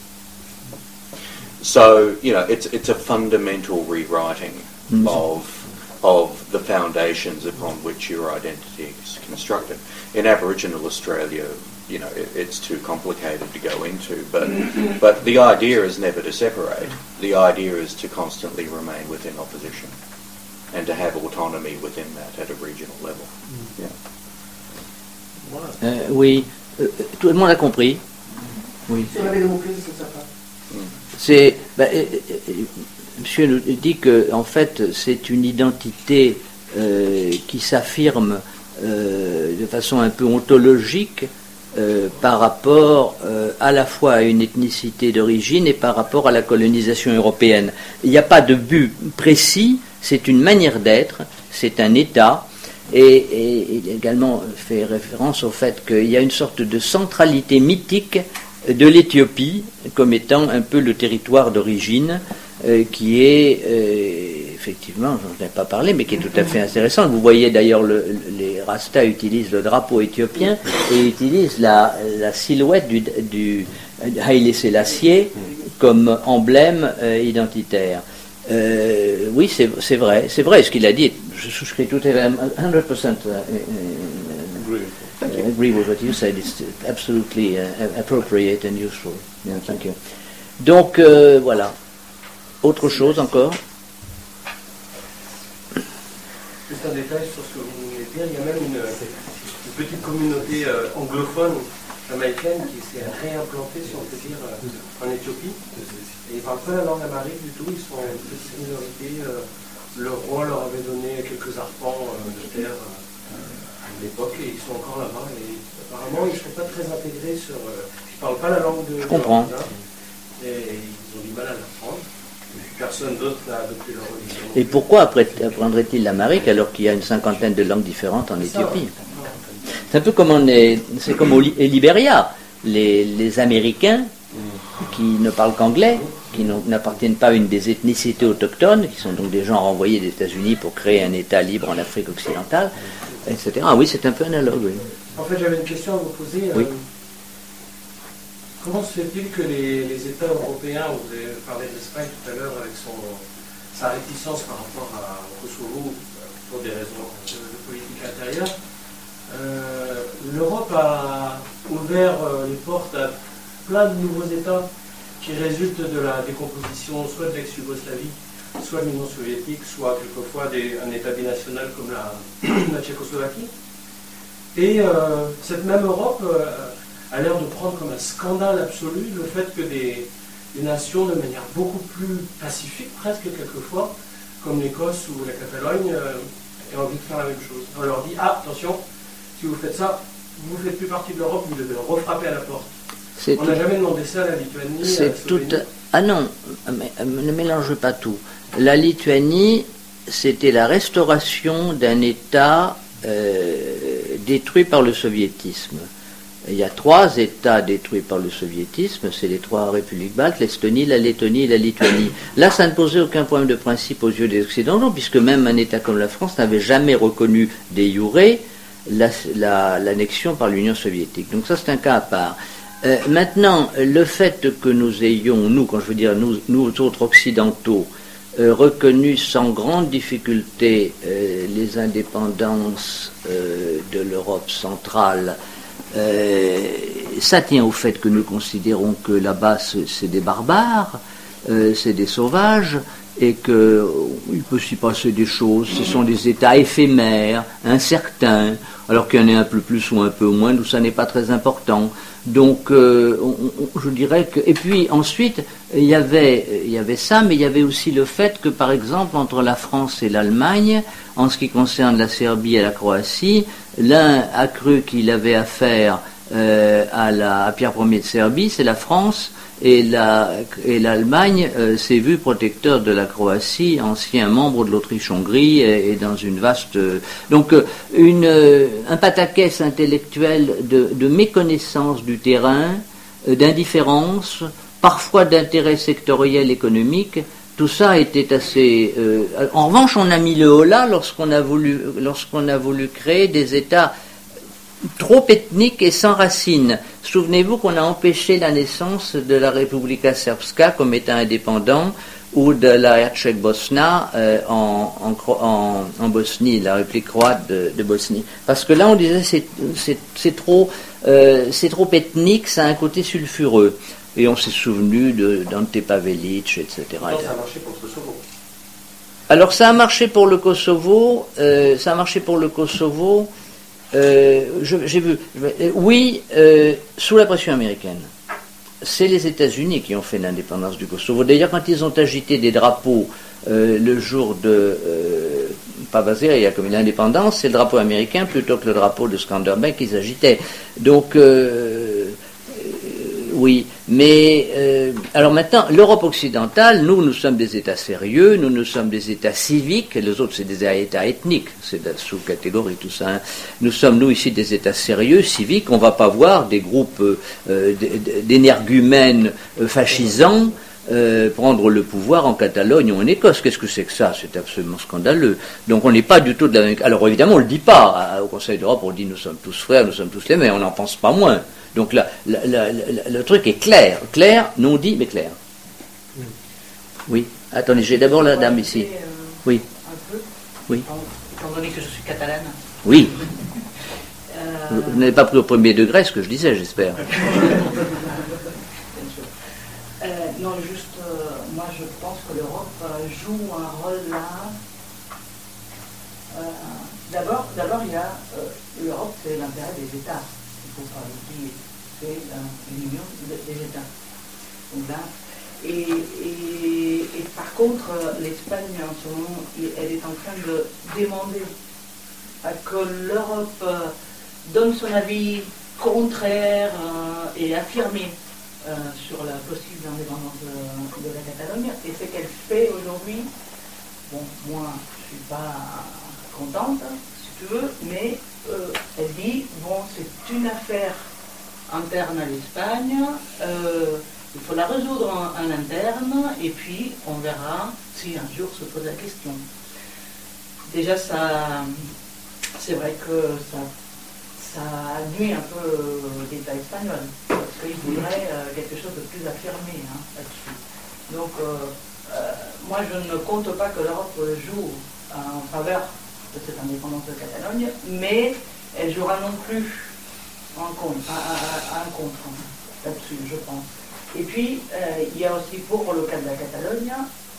So, you know, it's it's a fundamental rewriting mm-hmm. of of the foundations upon which your identity is constructed. In Aboriginal Australia, you know, it, it's too complicated to go into, but but the idea is never to separate. The idea is to constantly remain within opposition and to have autonomy within that at a regional level. Yeah. Euh, oui, euh, tout le monde a compris. Oui. Sur la démocratie, c'est sympa. C'est, bah, euh, euh, monsieur nous dit que en fait c'est une identité euh, qui s'affirme euh, de façon un peu ontologique euh, par rapport euh, à la fois à une ethnicité d'origine et par rapport à la colonisation européenne. Il n'y a pas de but précis, c'est une manière d'être, c'est un État. Et, et il a également fait référence au fait qu'il y a une sorte de centralité mythique de l'Éthiopie comme étant un peu le territoire d'origine euh, qui est euh, effectivement, j'en ai pas parlé, mais qui est tout à fait intéressant. Vous voyez d'ailleurs le, les Rastas utilisent le drapeau éthiopien et utilisent la, la silhouette du, du Haïlé Sélassié comme emblème euh, identitaire. Euh, oui, c'est, c'est vrai, c'est vrai ce qu'il a dit. Je souscris tout à fait, one hundred percent uh, uh, uh, agree with what you said. It's absolutely uh, appropriate and useful. Yeah, thank you. Donc euh, voilà. Autre chose encore. Juste un détail sur ce que vous venez de dire. Il y a même une, petite communauté euh, anglophone jamaïcaine qui s'est réimplantée, si on peut dire, euh, en Éthiopie. Et ils ne parlent pas la langue amharique du tout, ils sont une petite minorité. Euh, le roi leur avait donné quelques arpents euh, de terre euh, à l'époque et ils sont encore là-bas. Et apparemment, ils ne sont pas très intégrés sur. Euh, ils ne parlent pas la langue de. Je comprends. De et ils ont du mal à l'apprendre. Personne d'autre n'a adopté leur religion. Et pourquoi apprendraient-ils l'amharique alors qu'il y a une cinquantaine de langues différentes en Éthiopie? C'est un peu comme on est, c'est comme au Libéria, les, les Américains qui ne parlent qu'anglais, qui n'appartiennent pas à une des ethnicités autochtones, qui sont donc des gens renvoyés des États-Unis pour créer un État libre en Afrique occidentale, et cetera. Ah oui, c'est un peu analogue. Oui. En fait, j'avais une question à vous poser. Oui. Euh, comment se fait-il que les, les États européens, vous avez parlé de l'Espagne tout à l'heure avec son, sa réticence par rapport à, au Kosovo, pour des raisons de, de politique intérieure, euh, l'Europe a ouvert euh, les portes à plein de nouveaux États qui résultent de la décomposition soit de l'ex-Yougoslavie, soit de l'Union soviétique, soit quelquefois des, un État binational comme la, la Tchécoslovaquie. Et euh, cette même Europe euh, a l'air de prendre comme un scandale absolu le fait que des, des nations, de manière beaucoup plus pacifique, presque quelquefois, comme l'Écosse ou la Catalogne, euh, aient envie de faire la même chose. On leur dit, ah, attention, si vous faites ça, vous ne faites plus partie de l'Europe, vous devez refrapper à la porte. C'est On n'a jamais demandé ça à la Lituanie. C'est à la tout. Ah non, mais, ne mélange pas tout. La Lituanie, c'était la restauration d'un État euh, détruit par le soviétisme. Il y a trois États détruits par le soviétisme, c'est les trois républiques baltes, l'Estonie, la Lettonie et la Lituanie. Là, ça ne posait aucun problème de principe aux yeux des Occidentaux, puisque même un État comme la France n'avait jamais reconnu de jure l'annexion la, la, par l'Union soviétique. Donc ça, c'est un cas à part. Euh, maintenant, le fait que nous ayons, nous, quand je veux dire nous, nous autres occidentaux, euh, reconnu sans grande difficulté euh, les indépendances euh, de l'Europe centrale, euh, ça tient au fait que nous considérons que là-bas c'est des barbares, euh, c'est des sauvages, et qu'il euh, peut s'y passer des choses. Ce sont des états éphémères, incertains, alors qu'il y en ait un peu plus ou un peu moins, d'où ça n'est pas très important. Donc, euh, on, on, je dirais que... Et puis, ensuite, il y avait, il y avait ça, mais il y avait aussi le fait que, par exemple, entre la France et l'Allemagne, en ce qui concerne la Serbie et la Croatie, l'un a cru qu'il avait affaire euh, à, la, à Pierre Ier de Serbie, c'est la France, et, la, et l'Allemagne euh, s'est vue protecteur de la Croatie, ancien membre de l'Autriche-Hongrie, et, et dans une vaste... Euh, donc, euh, une, euh, un pataquès intellectuel de, de méconnaissance du terrain, euh, d'indifférence, parfois d'intérêt sectoriel économique. Tout ça était assez... Euh, en revanche, on a mis le holà lorsqu'on a voulu, lorsqu'on a voulu créer des États trop ethniques et sans racines. Souvenez-vous qu'on a empêché la naissance de la Republika Srpska comme État indépendant ou de la Herceg Bosna euh, en, en, en, en Bosnie, la République croate de, de Bosnie. Parce que là, on disait c'est, c'est, c'est, trop, euh, c'est trop ethnique, ça a un côté sulfureux. Et on s'est souvenu de Dante Pavelic, et cetera. Non, ça a marché pour le Kosovo. Alors ça a marché pour le Kosovo, euh, ça a marché pour le Kosovo, euh, je, j'ai vu, euh, oui, euh, sous la pression américaine. C'est les États-Unis qui ont fait l'indépendance du Kosovo. D'ailleurs, quand ils ont agité des drapeaux euh, le jour de euh, Pavazeria comme l'indépendance, c'est le drapeau américain plutôt que le drapeau de Skanderbeg qu'ils agitaient. Donc, euh, oui, mais euh, alors maintenant, l'Europe occidentale, nous, nous sommes des États sérieux, nous, nous sommes des États civiques, et les autres, c'est des États ethniques, c'est la sous-catégorie, tout ça. Hein. Nous sommes, nous, ici, des États sérieux, civiques, on ne va pas voir des groupes euh, d'énergumènes euh, fascisants euh, prendre le pouvoir en Catalogne ou en Écosse. Qu'est-ce que c'est que ça? C'est absolument scandaleux. Donc on n'est pas du tout de la même... Alors évidemment, on ne le dit pas. Au Conseil d'Europe, on dit nous sommes tous frères, nous sommes tous les mêmes, on n'en pense pas moins. Donc la, la, la, la, le truc est clair, clair, non dit, mais clair. Oui. Attendez, j'ai d'abord la dame ici. Oui. Un peu. Oui. Étant donné que je suis catalane. Oui. Euh... Vous n'avez pas pris au premier degré ce que je disais, j'espère. euh, non, juste, euh, moi je pense que l'Europe euh, joue un rôle là. Euh, d'abord, d'abord, il y a euh, l'Europe c'est l'intérêt des États. Il ne faut pas l'oublier. C'est l'union des États. Donc là, et, et, et par contre, l'Espagne en ce moment, elle est en train de demander à que l'Europe donne son avis contraire euh, et affirmé euh, sur la possible indépendance de, de la Catalogne. Et ce qu'elle fait aujourd'hui, bon, moi, je ne suis pas contente, si tu veux, mais euh, elle dit, bon, c'est une affaire interne à l'Espagne, euh, il faut la résoudre en, en interne, et puis on verra si un jour se pose la question. Déjà, ça, c'est vrai que ça, ça nuit un peu l'État espagnol, parce qu'il voudrait euh, quelque chose de plus affirmé hein, là-dessus. Donc, euh, euh, moi, je ne compte pas que l'Europe joue en faveur de cette indépendance de Catalogne, mais elle jouera non plus en contre, à, à, à un contre là-dessus, je pense. Et puis, euh, il y a aussi pour le cas de la Catalogne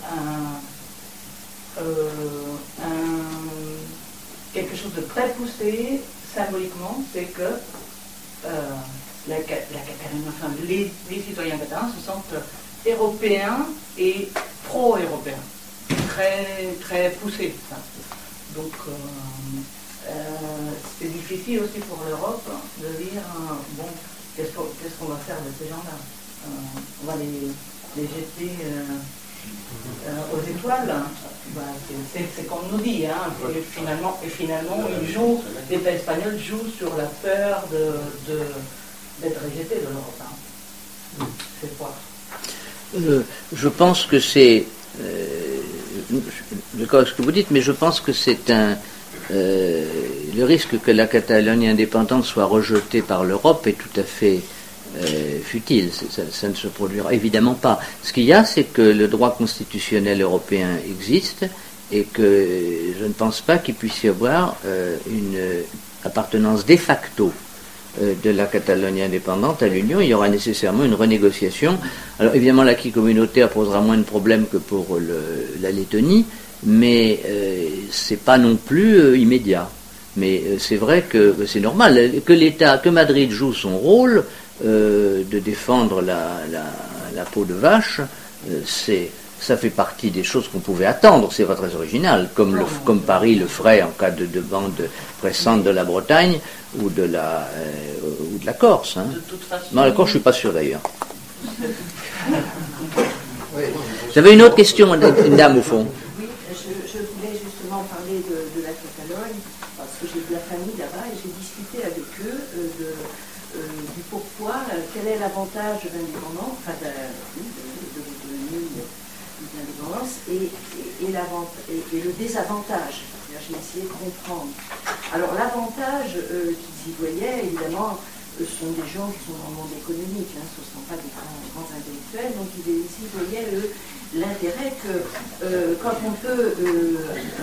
un, euh, un, quelque chose de très poussé symboliquement, c'est que euh, la, la Catalogne, enfin les, les citoyens catalans se sentent européens et pro-européens, très, très poussés. Ça. Donc, euh, euh, c'est difficile aussi pour l'Europe de dire, euh, bon, qu'est-ce qu'on, qu'est-ce qu'on va faire de ces gens-là euh, On va les, les jeter euh, euh, aux étoiles. Bah, c'est, c'est, c'est comme nous dit, hein, et finalement, et finalement ils jouent, l'État espagnol joue sur la peur de, de, d'être rejeté de l'Europe. Hein. C'est quoi euh, Je pense que c'est... Euh, d'accord avec ce que vous dites, mais je pense que c'est un... Euh, le risque que la Catalogne indépendante soit rejetée par l'Europe est tout à fait euh, futile. Ça, ça ne se produira évidemment pas. Ce qu'il y a, c'est que le droit constitutionnel européen existe et que je ne pense pas qu'il puisse y avoir euh, une appartenance de facto euh, de la Catalogne indépendante à l'Union. Il y aura nécessairement une renégociation. Alors évidemment, l'acquis communautaire posera moins de problèmes que pour le, la Lettonie, mais euh, c'est pas non plus euh, immédiat. Mais euh, c'est vrai que c'est normal que l'État, que Madrid joue son rôle euh, de défendre la, la, la peau de vache. Euh, c'est, ça fait partie des choses qu'on pouvait attendre. C'est pas très original, comme, le, comme Paris le ferait en cas de demande pressante de la Bretagne ou de la euh, ou de la Corse. Hein. De toute façon, non, la Corse, je suis pas sûr d'ailleurs. J'avais une autre question, une dame au fond. Parler de, de la Catalogne, parce que j'ai de la famille là-bas et j'ai discuté avec eux euh, de, euh, du pourquoi, euh, quel est l'avantage de l'indépendance, enfin de, de, de l'autonomie de l'indépendance et, et, et, et, et le désavantage. J'ai essayé de comprendre. Alors l'avantage euh, qu'ils y voyaient, évidemment, euh, sont des gens qui sont dans le monde économique, hein, ce ne sont pas des grands, grands intellectuels, donc ils y voyaient, eux, l'intérêt que euh, quand on peut euh,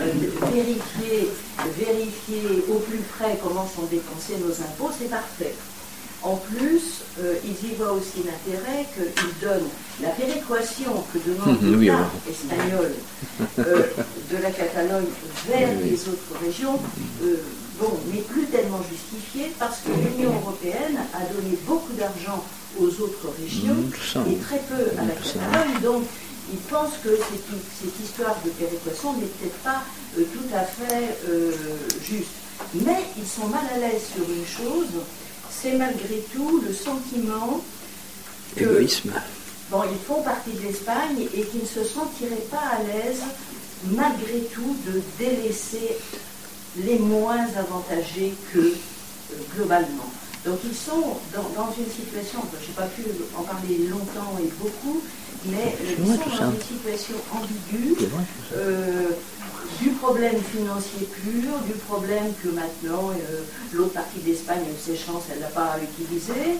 vérifier, vérifier au plus près comment sont dépensés nos impôts, c'est parfait. En plus, euh, ils y voient aussi l'intérêt qu'ils donnent la péréquation que demande mmh, l'État oui, espagnol euh, de la Catalogne vers oui. les autres régions, euh, bon, n'est plus tellement justifiée parce que l'Union européenne a donné beaucoup d'argent aux autres régions mmh, et très peu à la Catalogne. Donc, ils pensent que cette, cette histoire de péréquation n'est peut-être pas euh, tout à fait euh, juste. Mais ils sont mal à l'aise sur une chose, c'est malgré tout le sentiment que, égoïsme. Bon, ils font partie de l'Espagne et qu'ils ne se sentiraient pas à l'aise, malgré tout, de délaisser les moins avantagés que euh, globalement. Donc ils sont dans, dans une situation, je n'ai pas pu en parler longtemps et beaucoup, mais euh, ils sont dans une situation ambiguë euh, du problème financier pur, du problème que maintenant euh, l'autre partie d'Espagne a eu ses chances, elle n'a pas à l'utiliser,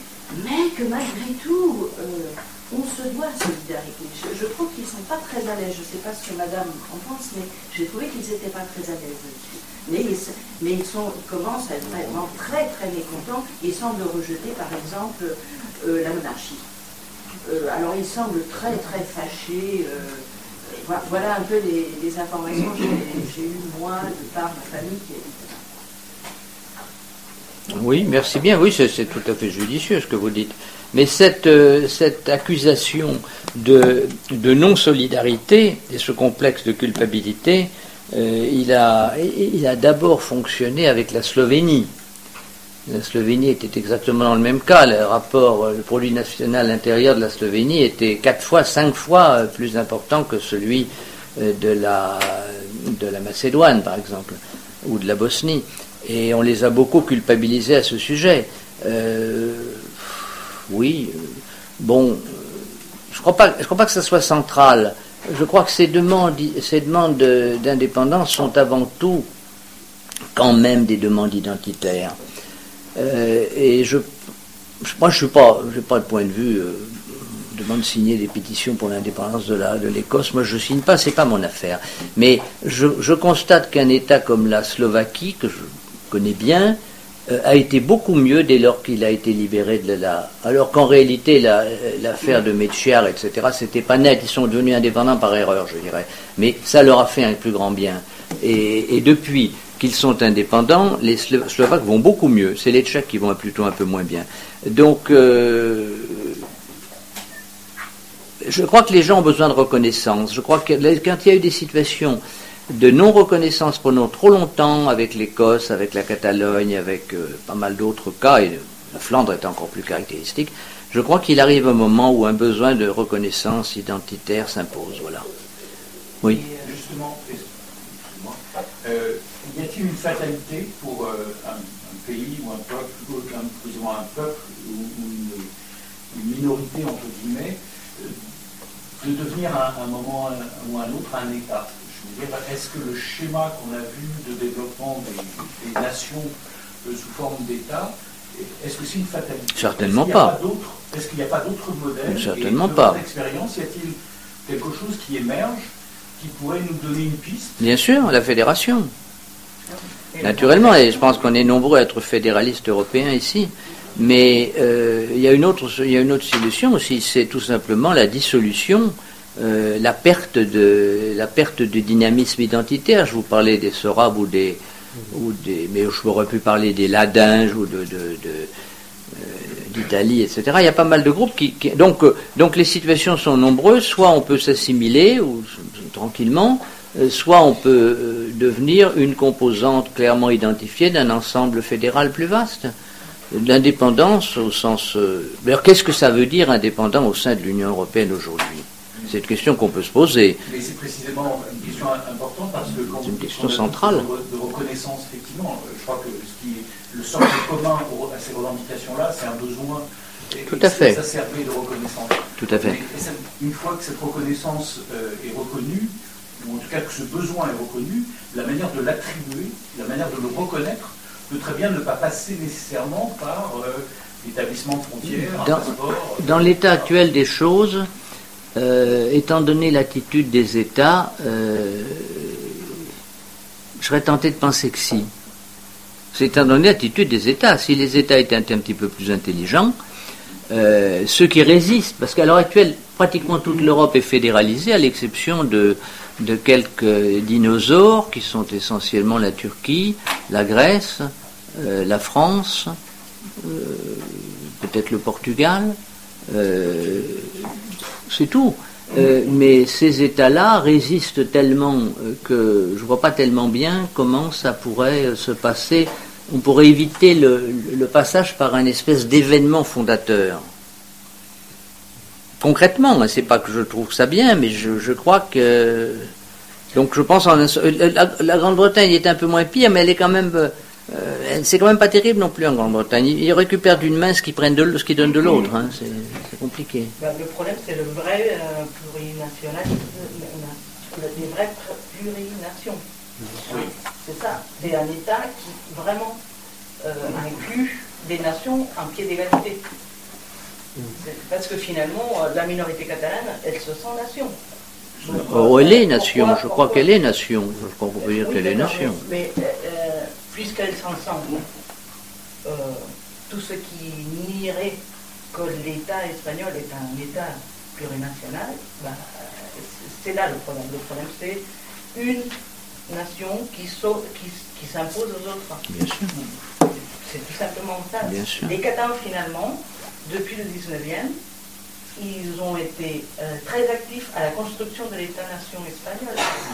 mais que malgré tout, euh, on se doit solidarité. Je, je trouve qu'ils ne sont pas très à l'aise, je ne sais pas ce que madame en pense, mais j'ai trouvé qu'ils n'étaient pas très à l'aise là-dessus. Mais, mais ils, sont, ils commencent à être vraiment très très mécontents et semblent rejeter par exemple euh, la monarchie. Euh, alors ils semblent très très fâchés. Euh, voilà un peu les, les informations que j'ai, j'ai eues moi de par ma famille qui est Oui, merci bien. Oui, c'est, c'est tout à fait judicieux ce que vous dites. Mais cette, euh, cette accusation de, de non-solidarité et ce complexe de culpabilité, euh, il a, il a d'abord fonctionné avec la Slovénie. La Slovénie était exactement dans le même cas. Le rapport, le produit national intérieur de la Slovénie était quatre fois, cinq fois plus important que celui de la, de la Macédoine, par exemple, ou de la Bosnie. Et on les a beaucoup culpabilisés à ce sujet. Euh, oui, bon, je ne crois pas, je crois pas que ça soit central. Je crois que ces demandes, ces demandes d'indépendance sont avant tout quand même des demandes identitaires. Euh, et je, moi, je n'ai pas, j'ai pas de point de vue. Euh, demande de signer des pétitions pour l'indépendance de, la, de l'Écosse. Moi, je ne signe pas, c'est pas mon affaire. Mais je, je constate qu'un État comme la Slovaquie, que je connais bien, euh, a été beaucoup mieux dès lors qu'il a été libéré de la... Alors qu'en réalité, la, l'affaire de Mečiar, et cetera, c'était pas net. Ils sont devenus indépendants par erreur, je dirais. Mais ça leur a fait un plus grand bien. Et, et depuis qu'ils sont indépendants, les Slo- Slovaques vont beaucoup mieux. C'est les Tchèques qui vont plutôt un peu moins bien. Donc... Euh, Je crois que les gens ont besoin de reconnaissance. Je crois que quand il y a eu des situations de non-reconnaissance pendant trop longtemps avec l'Écosse, avec la Catalogne, avec euh, pas mal d'autres cas, et la Flandre est encore plus caractéristique, je crois qu'il arrive un moment où un besoin de reconnaissance identitaire s'impose. Voilà. Oui. Et justement, excusez-moi, euh, y a-t-il une fatalité pour euh, un, un pays ou un peuple, ou un, plus ou moins un peuple, ou, ou une, une minorité, entre guillemets, de devenir à un moment ou à un autre un État? Je veux dire, est-ce que le schéma qu'on a vu de développement des, des nations euh, sous forme d'État, est-ce que c'est une fatalité? Certainement est-ce pas. pas est-ce qu'il n'y a pas d'autres modèles? Certainement et de pas. votre expérience, y a-t-il quelque chose qui émerge, qui pourrait nous donner une piste? Bien sûr, la fédération. Naturellement, et je pense qu'on est nombreux à être fédéralistes européens ici. Mais euh, il y a une autre, il y a une autre solution aussi, c'est tout simplement la dissolution, euh, la perte de, la perte de dynamisme identitaire. Je vous parlais des Sorabes ou des, ou des, mais je pourrais plus parler des Ladinges ou de, de, de euh, d'Italie, et cetera. Il y a pas mal de groupes qui, qui donc, euh, donc les situations sont nombreuses. Soit on peut s'assimiler ou tranquillement, euh, soit on peut euh, devenir une composante clairement identifiée d'un ensemble fédéral plus vaste. L'indépendance au sens... Euh, alors qu'est-ce que ça veut dire indépendant au sein de l'Union européenne aujourd'hui? C'est une question qu'on peut se poser. Mais c'est précisément une question importante parce que quand c'est une vous, question on a centrale. De, de reconnaissance, effectivement, je crois que ce qui est le socle commun à ces revendications-là, c'est un besoin Tout à fait. exacerbé de reconnaissance. Tout à fait. Mais, et ça, une fois que cette reconnaissance euh, est reconnue, ou en tout cas que ce besoin est reconnu, la manière de l'attribuer, la manière de le reconnaître, peut très bien ne pas passer nécessairement par euh, l'établissement de frontières, dans, un passeport. Euh, dans l'état actuel des choses, euh, étant donné l'attitude des États, euh, je serais tenté de penser que si. C'est étant donné l'attitude des États. Si les États étaient un, un petit peu plus intelligents, euh, ceux qui résistent, parce qu'à l'heure actuelle, pratiquement toute l'Europe est fédéralisée, à l'exception de, de quelques dinosaures qui sont essentiellement la Turquie, la Grèce, euh, la France, euh, peut-être le Portugal, euh, c'est tout. Euh, mais ces États-là résistent tellement euh, que je ne vois pas tellement bien comment ça pourrait euh, se passer. On pourrait éviter le, le passage par un espèce d'événement fondateur. Concrètement, hein, c'est pas que je trouve ça bien, mais je, je crois que... Donc je pense en un, la, la Grande-Bretagne est un peu moins pire, mais elle est quand même... Euh, c'est quand même pas terrible non plus en Grande-Bretagne. Ils récupèrent d'une main ce qu'ils prennent de ce qu'ils donnent de l'autre. Hein. C'est, c'est compliqué. Ben, le problème, c'est le vrai euh, plurinationalisme, les vraies plurinations. Oui. C'est ça. C'est un État qui vraiment euh, inclut des nations en pied d'égalité. Parce que finalement, la minorité catalane, elle se sent nation. Oh, elle est nation, je crois qu'elle est nation. Je crois qu'on peut dire oui, qu'elle est nation. Mais, mais euh, puisqu'elle s'ensemble, euh, tout ce qui nierait que l'État espagnol est un État plurinational, bah, c'est là le problème. Le problème, c'est une nation qui, so, qui, qui s'impose aux autres. Bien sûr. C'est tout simplement ça. Bien sûr. Les Catalans, finalement, depuis le dix-neuvième, ils ont été euh, très actifs à la construction de l'État-nation espagnol.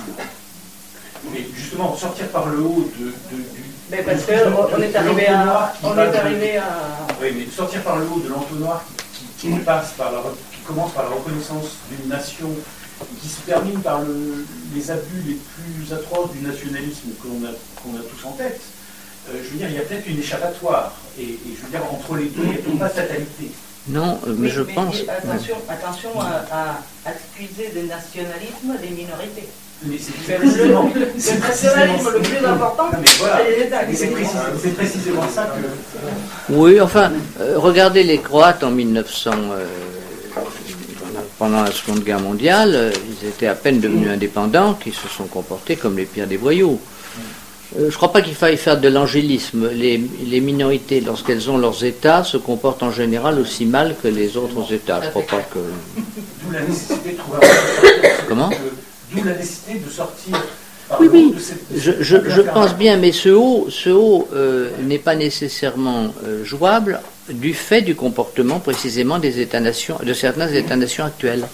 Mais justement, sortir par le haut de, de, du... Mais parce qu'on est arrivé à... On est arrivé à... Oui, mais sortir par le haut de l'entonnoir qui, qui, qui passe par la, qui commence par la reconnaissance d'une nation, qui se termine par le, les abus les plus atroces du nationalisme qu'on a, qu'on a tous en tête. Euh, je veux dire, il y a peut-être une échappatoire. Et, et je veux dire, entre les deux, il n'y a peut-être pas de fatalité. Non, mais, mais je mais, pense... Mais attention, attention à, à accuser de nationalisme les minorités. Mais c'est précisément, le, le, le nationalisme le plus important, non, mais voilà. c'est les États. C'est précisément, c'est précisément ça que... Oui, enfin, euh, regardez les Croates en mille neuf cents, euh, pendant la Seconde Guerre mondiale, euh, ils étaient à peine devenus indépendants, qu'ils se sont comportés comme les pires des voyous. Euh, je ne crois pas qu'il faille faire de l'angélisme. Les, les minorités, lorsqu'elles ont leurs États, se comportent en général aussi mal que les autres États. Je ne crois pas que... D'où la nécessité de trouver un... Comment ? D'où la nécessité de sortir par oui, le haut oui. de cette... Je, je, je pense bien, mais ce haut, ce haut euh, n'est pas nécessairement euh, jouable du fait du comportement précisément des États-nations, de certains États-nations actuels.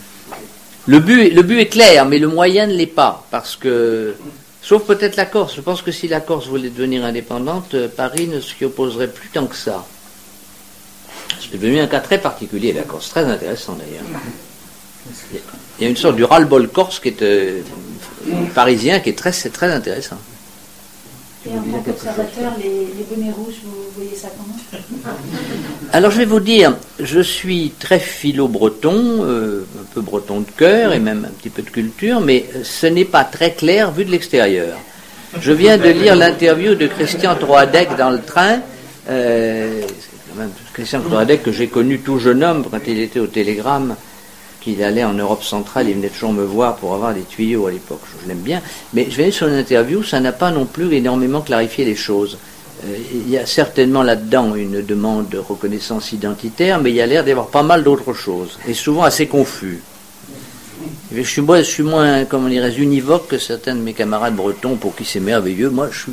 Le but, le but est clair, mais le moyen ne l'est pas, parce que, sauf peut-être la Corse, je pense que si la Corse voulait devenir indépendante, Paris ne s'y opposerait plus tant que ça. C'est devenu un cas très particulier, la Corse, très intéressant d'ailleurs. Il y a une sorte du ras-le-bol corse qui est euh, parisien, qui est très, c'est très intéressant. Et en tant qu'observateur, les, les bonnets rouges, vous voyez ça comment? Alors je vais vous dire, je suis très philo-breton, euh, un peu breton de cœur et même un petit peu de culture, mais ce n'est pas très clair vu de l'extérieur. Je viens de lire l'interview de Christian Troadec dans le train. Euh, c'est quand même Christian Troadec que j'ai connu tout jeune homme quand il était au Télégramme, qu'il allait en Europe centrale, il venait toujours me voir pour avoir des tuyaux à l'époque, je l'aime bien, mais je vais sur une interview, ça n'a pas non plus énormément clarifié les choses. Euh, il y a certainement là-dedans une demande de reconnaissance identitaire, mais il y a l'air d'y avoir pas mal d'autres choses, et souvent assez confus. Je suis, moi, je suis moins, comment dirais, univoque que certains de mes camarades bretons pour qui c'est merveilleux. Moi, je suis,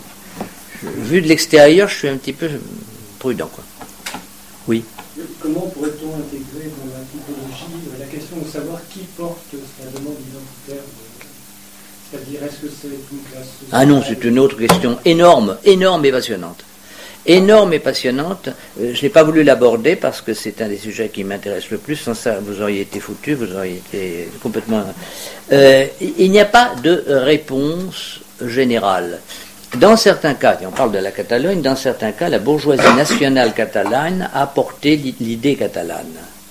je, vu de l'extérieur, je suis un petit peu prudent, quoi. Oui. Comment pourrait-on intégrer dans la typologie la question de savoir qui porte la demande identitaire de... C'est-à-dire, est-ce que c'est une classe sociale? Ah non, c'est une autre question énorme, énorme et passionnante. Énorme et passionnante. Euh, je n'ai pas voulu l'aborder parce que c'est un des sujets qui m'intéresse le plus. Sans ça, vous auriez été foutu, vous auriez été complètement... Euh, il n'y a pas de réponse générale. Dans certains cas, et on parle de la Catalogne, dans certains cas, la bourgeoisie nationale catalane a porté l'idée catalane.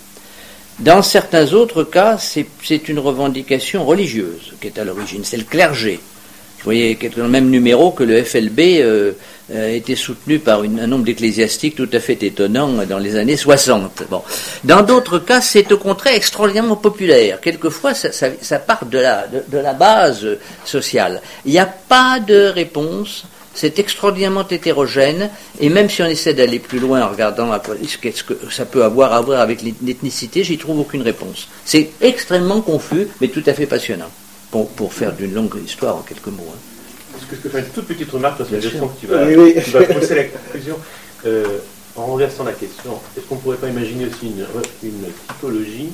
Dans certains autres cas, c'est, c'est une revendication religieuse qui est à l'origine, c'est le clergé. Vous voyez, dans le même numéro que le F L B euh, a été soutenu par une, un nombre d'ecclésiastiques tout à fait étonnant dans les années soixante. Bon. Dans d'autres cas, c'est au contraire extraordinairement populaire. Quelquefois, ça, ça, ça part de la, de, de la base sociale. Il n'y a pas de réponse. C'est extraordinairement hétérogène, et même si on essaie d'aller plus loin en regardant à quoi, ce que ça peut avoir à voir avec l'ethnicité, j'y trouve aucune réponse. C'est extrêmement confus, mais tout à fait passionnant, pour, pour faire d'une longue histoire en quelques mots. Hein. Est-ce que je peux faire une toute petite remarque, parce que je sens que tu vas, oui, oui. tu vas pousser la conclusion. Euh, en renversant la question, est-ce qu'on ne pourrait pas imaginer aussi une, une typologie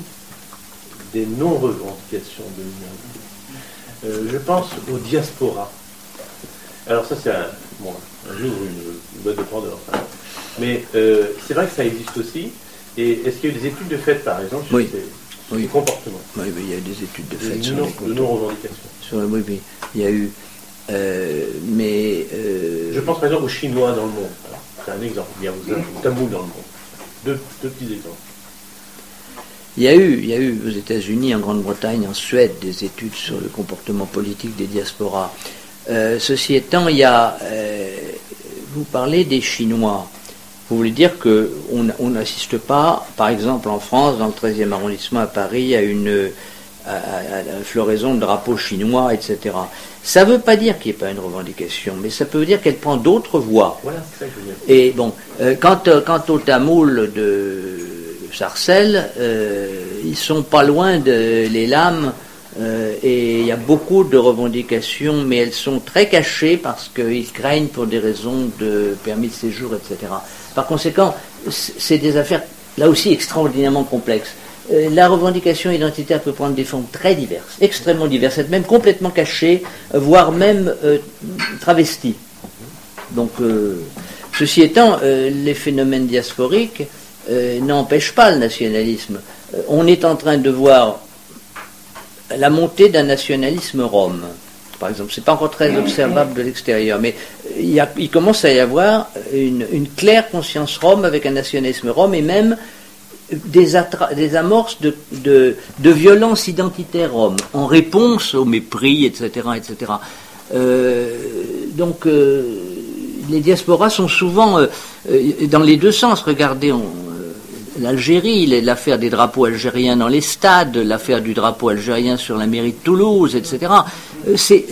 des non-revendications de l'humanité? euh, Je pense aux diasporas. Alors ça c'est un, bon, un jour une, une boîte de Pandore. Hein. Mais euh, c'est vrai que ça existe aussi. Et est-ce qu'il y a eu des études de fait, par exemple, sur oui. ces, oui. ces comportements? Oui, mais il y a eu des études de fait de sur non, les de non-revendication. Sur, oui, oui, il y a eu... Euh, mais... Euh... Je pense par exemple aux Chinois dans le monde. Alors, c'est un exemple. Il y a aux Tamouls dans le monde. Deux, deux petits exemples. Il y a eu, il y a eu aux États-Unis, en Grande-Bretagne, en Suède, des études sur le comportement politique des diasporas. Euh, ceci étant, il y a, euh, vous parlez des Chinois. Vous voulez dire qu'on n'assiste pas, par exemple en France, dans le treizième arrondissement à Paris, à une, à, à la floraison de drapeaux chinois, et cetera. Ça ne veut pas dire qu'il n'y ait pas une revendication, mais ça peut dire qu'elle prend d'autres voies. Voilà, c'est ça que je veux dire. Et bon, euh, quant, euh, quant aux Tamouls de Sarcelles, euh, ils sont pas loin de les lames Euh, et il y a beaucoup de revendications, mais elles sont très cachées parce qu'ils craignent pour des raisons de permis de séjour, et cetera. Par conséquent, c'est des affaires, là aussi, extraordinairement complexes. Euh, la revendication identitaire peut prendre des formes très diverses, extrêmement diverses, être même complètement cachée, voire même euh, travestie. Donc, euh, ceci étant, euh, les phénomènes diasporiques euh, n'empêchent pas le nationalisme. Euh, on est en train de voir la montée d'un nationalisme rome, par exemple. C'est pas encore très observable de l'extérieur, mais il, y a, il commence à y avoir une, une claire conscience rome avec un nationalisme rome et même des, attra- des amorces de, de, de violence identitaire rome en réponse au mépris, et cetera, et cetera. Euh, donc, euh, les diasporas sont souvent euh, dans les deux sens. Regardez, on, l'Algérie, l'affaire des drapeaux algériens dans les stades, l'affaire du drapeau algérien sur la mairie de Toulouse, et cetera. C'est,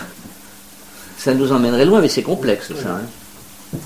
ça nous emmènerait loin, mais c'est complexe, ça. Hein.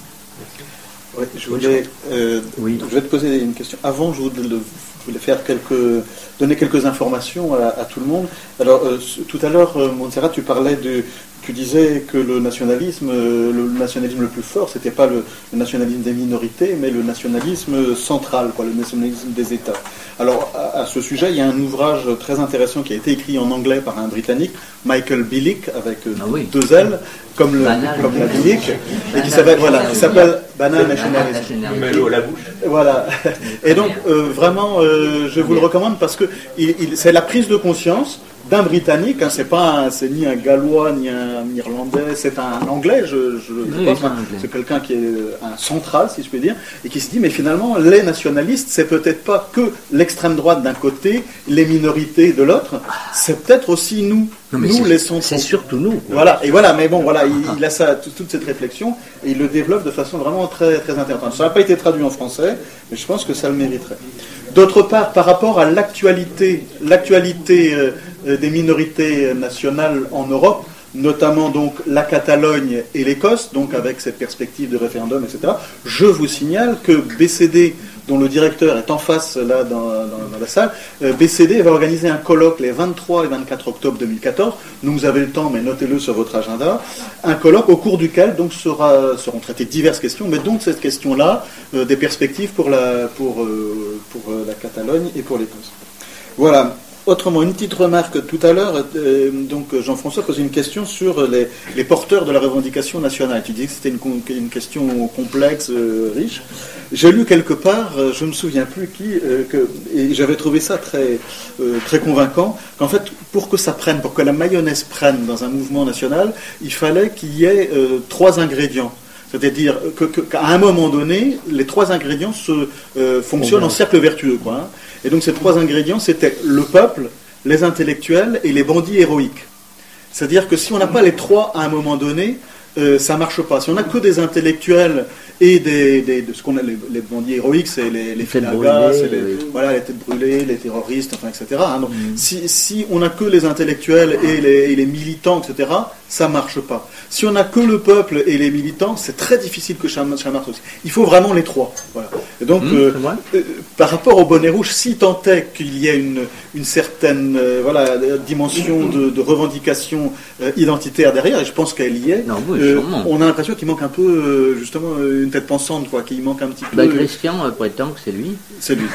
Oui, je voulais, euh, oui. je vais te poser une question. Avant, je voulais, je voulais faire quelques, donner quelques informations à, à tout le monde. Alors, euh, tout à l'heure, Montserrat, tu parlais de Tu disais que le nationalisme, le nationalisme le plus fort, c'était pas le, le nationalisme des minorités, mais le nationalisme central, quoi, le nationalisme des États. Alors, à, à ce sujet, il y a un ouvrage très intéressant qui a été écrit en anglais par un Britannique, Michael Billick, avec ah oui. deux L, comme, le, comme la Billick, et qui s'appelle, voilà, qui s'appelle Banal Nationalism. La bouche. Voilà. Et donc, euh, vraiment, euh, je vous le recommande parce que il, il, c'est la prise de conscience d'un Britannique, hein, c'est pas, un, c'est ni un Gallois ni un Irlandais, c'est un Anglais, je, je, je oui, pense, hein, c'est quelqu'un qui est un central, si je puis dire, et qui se dit, mais finalement, les nationalistes, c'est peut-être pas que l'extrême droite d'un côté, les minorités de l'autre, c'est peut-être aussi nous, non, nous les centraux. C'est surtout nous. Voilà, et voilà, mais bon, voilà, il, il a ça, toute cette réflexion, et il le développe de façon vraiment très, très intéressante. Ça n'a pas été traduit en français, mais je pense que ça le mériterait. D'autre part, par rapport à l'actualité, l'actualité euh, des minorités nationales en Europe, notamment donc la Catalogne et l'Écosse, donc avec cette perspective de référendum, et cetera. Je vous signale que B C D, dont le directeur est en face là dans, dans, dans la salle, euh, B C D va organiser un colloque les vingt-trois et vingt-quatre octobre deux mille quatorze. Donc vous avez le temps, mais notez-le sur votre agenda. Un colloque au cours duquel donc sera, seront traitées diverses questions, mais donc cette question-là, euh, des perspectives pour la, pour, euh, pour euh, la Catalogne et pour l'Écosse. Voilà. Autrement, une petite remarque tout à l'heure, euh, donc Jean-François posait une question sur les, les porteurs de la revendication nationale. Tu disais que c'était une, une question complexe, euh, riche. J'ai lu quelque part, euh, je ne me souviens plus qui, euh, que, et j'avais trouvé ça très, euh, très convaincant, qu'en fait, pour que ça prenne, pour que la mayonnaise prenne dans un mouvement national, il fallait qu'il y ait euh, trois ingrédients. C'est-à-dire que, que, qu'à un moment donné, les trois ingrédients se, euh, fonctionnent en cercle vertueux, quoi, hein. Et donc ces trois ingrédients, c'était le peuple, les intellectuels et les bandits héroïques. C'est-à-dire que si on n'a pas les trois à un moment donné, euh, ça ne marche pas. Si on n'a que des intellectuels et des, des, de ce qu'on a, les, les bandits héroïques, c'est les, les finagas, c'est les, oui. voilà, les têtes brûlées, les terroristes, enfin, et cetera. Hein. Donc, mmh. si, si on n'a que les intellectuels et les, et les militants, et cetera, ça ne marche pas. Si on n'a que le peuple et les militants, c'est très difficile que ça marche aussi. Il faut vraiment les trois. Voilà. Et donc, mmh, euh, euh, par rapport au bonnet rouge, si tant est qu'il y ait une, une certaine euh, voilà, dimension de, de revendication euh, identitaire derrière, et je pense qu'elle y est, non, oui, euh, on a l'impression qu'il manque un peu, euh, justement, une tête pensante, quoi, qu'il manque un petit peu. Bah, Christian euh, prétend que c'est lui. C'est lui.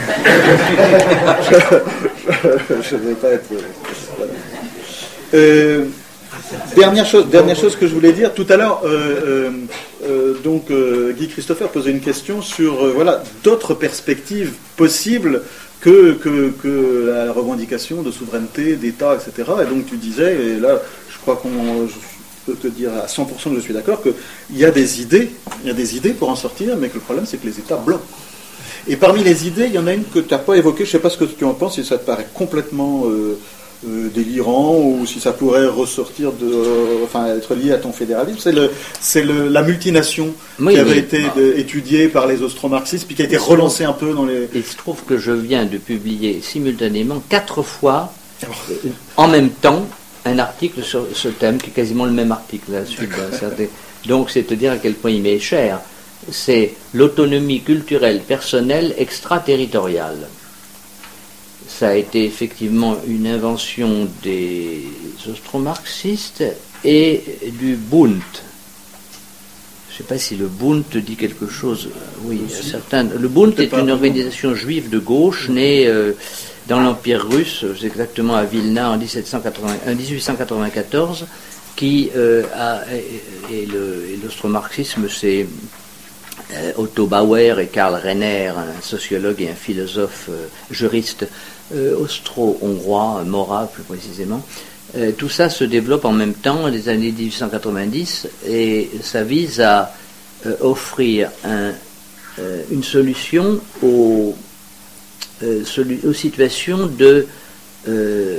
Je ne vais pas être. Voilà. Euh, Dernière chose, dernière chose que je voulais dire, tout à l'heure, euh, euh, donc euh, Guy Christopher posait une question sur euh, voilà, d'autres perspectives possibles que, que, que la revendication de souveraineté, d'État, et cetera. Et donc tu disais, et là je crois qu'on, je peux te dire à cent pour cent que je suis d'accord, qu'il y a des idées, il y a des idées pour en sortir, mais que le problème c'est que les États bloquent. Et parmi les idées, il y en a une que tu n'as pas évoquée, je ne sais pas ce que tu en penses, si ça te paraît complètement euh, euh, délirant, ou si ça pourrait ressortir de, euh, enfin être lié à ton fédéralisme, c'est, le, c'est le, la multination oui, qui avait été de, étudiée par les austro-marxistes, puis qui a été relancée un peu dans les... Il se trouve que je viens de publier simultanément quatre fois, euh, en même temps, un article sur ce thème, qui est quasiment le même article, la suite d'un certain... Donc c'est te dire à quel point il m'est cher. C'est l'autonomie culturelle personnelle extraterritoriale. ça a été effectivement une invention des austro-marxistes et du Bund. Je ne sais pas si le Bund dit quelque chose. Oui, certains. Le Bund est une organisation juive de gauche née euh, dans l'Empire russe, exactement à Vilna en dix-huit cent quatre-vingt-quatorze, qui euh, a, et, et, le, et l'austro-marxisme, c'est euh, Otto Bauer et Karl Renner, un sociologue et un philosophe euh, juriste euh, austro-hongrois, morave plus précisément. Euh, tout ça se développe en même temps dans les années dix-huit cent quatre-vingt-dix et ça vise à euh, offrir un, euh, une solution aux, euh, solu- aux situations de euh,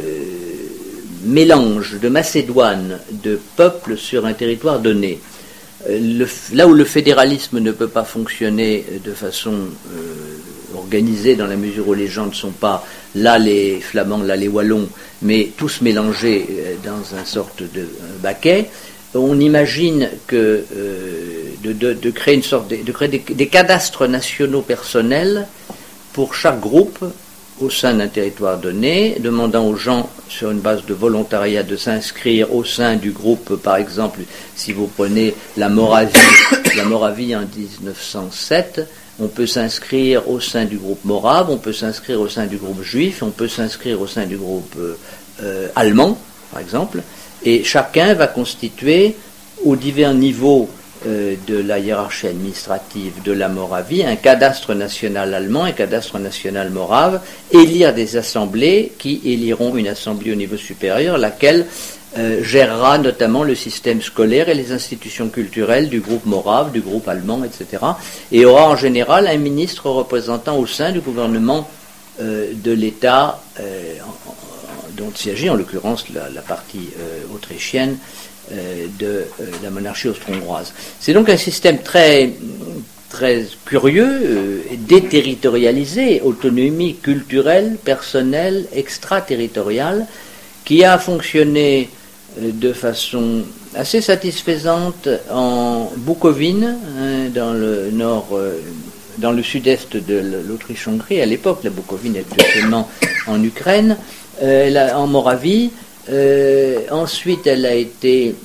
mélange, de macédoine de peuples sur un territoire donné. Euh, le, là où le fédéralisme ne peut pas fonctionner de façon euh, organisée dans la mesure où les gens ne sont pas là les Flamands, là les Wallons, mais tous mélangés dans une sorte de baquet, on imagine que euh, de, de, de créer une sorte de, de créer des, des cadastres nationaux personnels pour chaque groupe au sein d'un territoire donné, demandant aux gens sur une base de volontariat de s'inscrire au sein du groupe. Par exemple, si vous prenez la Moravie, la Moravie en dix-neuf cent sept, on peut s'inscrire au sein du groupe morave, on peut s'inscrire au sein du groupe juif, on peut s'inscrire au sein du groupe euh, euh, allemand, par exemple, et chacun va constituer, aux divers niveaux euh, de la hiérarchie administrative de la Moravie, un cadastre national allemand, un cadastre national morave, élire des assemblées qui éliront une assemblée au niveau supérieur, laquelle Euh, gérera notamment le système scolaire et les institutions culturelles du groupe morave, du groupe allemand, et cetera. Et aura en général un ministre représentant au sein du gouvernement euh, de l'État euh, en, en, dont il s'agit, en l'occurrence la, la partie euh, autrichienne euh, de euh, la monarchie austro-hongroise. C'est donc un système très, très curieux, euh, déterritorialisé, autonomie culturelle, personnelle, extraterritoriale, qui a fonctionné de façon assez satisfaisante en Bukovine, hein, dans le nord, euh, dans le sud-est de l'Autriche-Hongrie. À l'époque, la Bukovine est actuellement en Ukraine, euh, la, en Moravie. Euh, ensuite, elle a été,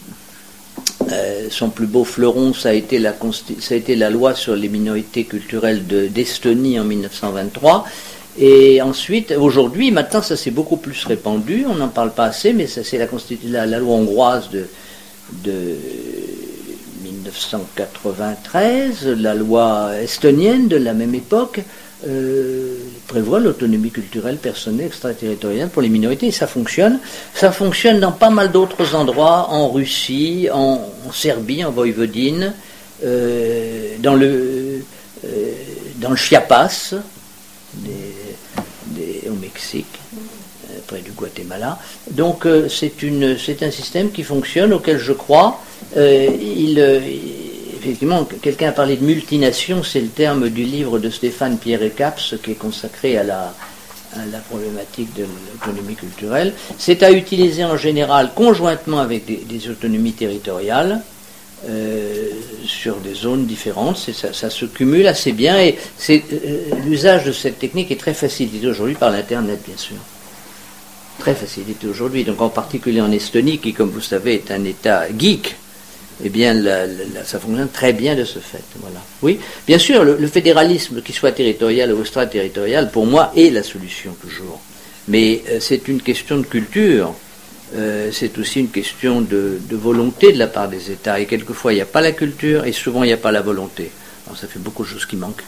euh, son plus beau fleuron, ça a été la, ça a été la loi sur les minorités culturelles de, d'Estonie en mille neuf cent vingt-trois. Et ensuite, aujourd'hui, maintenant, ça s'est beaucoup plus répandu, on n'en parle pas assez, mais ça c'est la, la, la loi hongroise de, de mille neuf cent quatre-vingt-treize, la loi estonienne de la même époque, euh, prévoit l'autonomie culturelle personnelle extraterritoriale pour les minorités, et ça fonctionne. Ça fonctionne dans pas mal d'autres endroits, en Russie, en, en Serbie, en Voïvodine, euh, dans le, euh, dans le Chiapas, Des, des, au Mexique, euh, près du Guatemala. Donc euh, c'est, une, c'est un système qui fonctionne, auquel je crois. Euh, il, euh, effectivement, quelqu'un a parlé de multination, c'est le terme du livre de Stéphane Pierre-Caps qui est consacré à la, à la problématique de l'autonomie culturelle. C'est à utiliser en général conjointement avec des, des autonomies territoriales. Euh, sur des zones différentes, c'est, ça, ça se cumule assez bien et c'est, euh, l'usage de cette technique est très facilité aujourd'hui par l'Internet, bien sûr. Très facilité aujourd'hui, donc en particulier en Estonie, qui, comme vous savez, est un État geek, eh bien, la, la, ça fonctionne très bien de ce fait. Voilà. Oui, bien sûr, le, le fédéralisme, qu'il soit territorial ou extraterritorial, pour moi, est la solution toujours. Mais euh, c'est une question de culture. Euh, c'est aussi une question de, de volonté de la part des États. Et quelquefois, il n'y a pas la culture et souvent, il n'y a pas la volonté. Alors, ça fait beaucoup de choses qui manquent.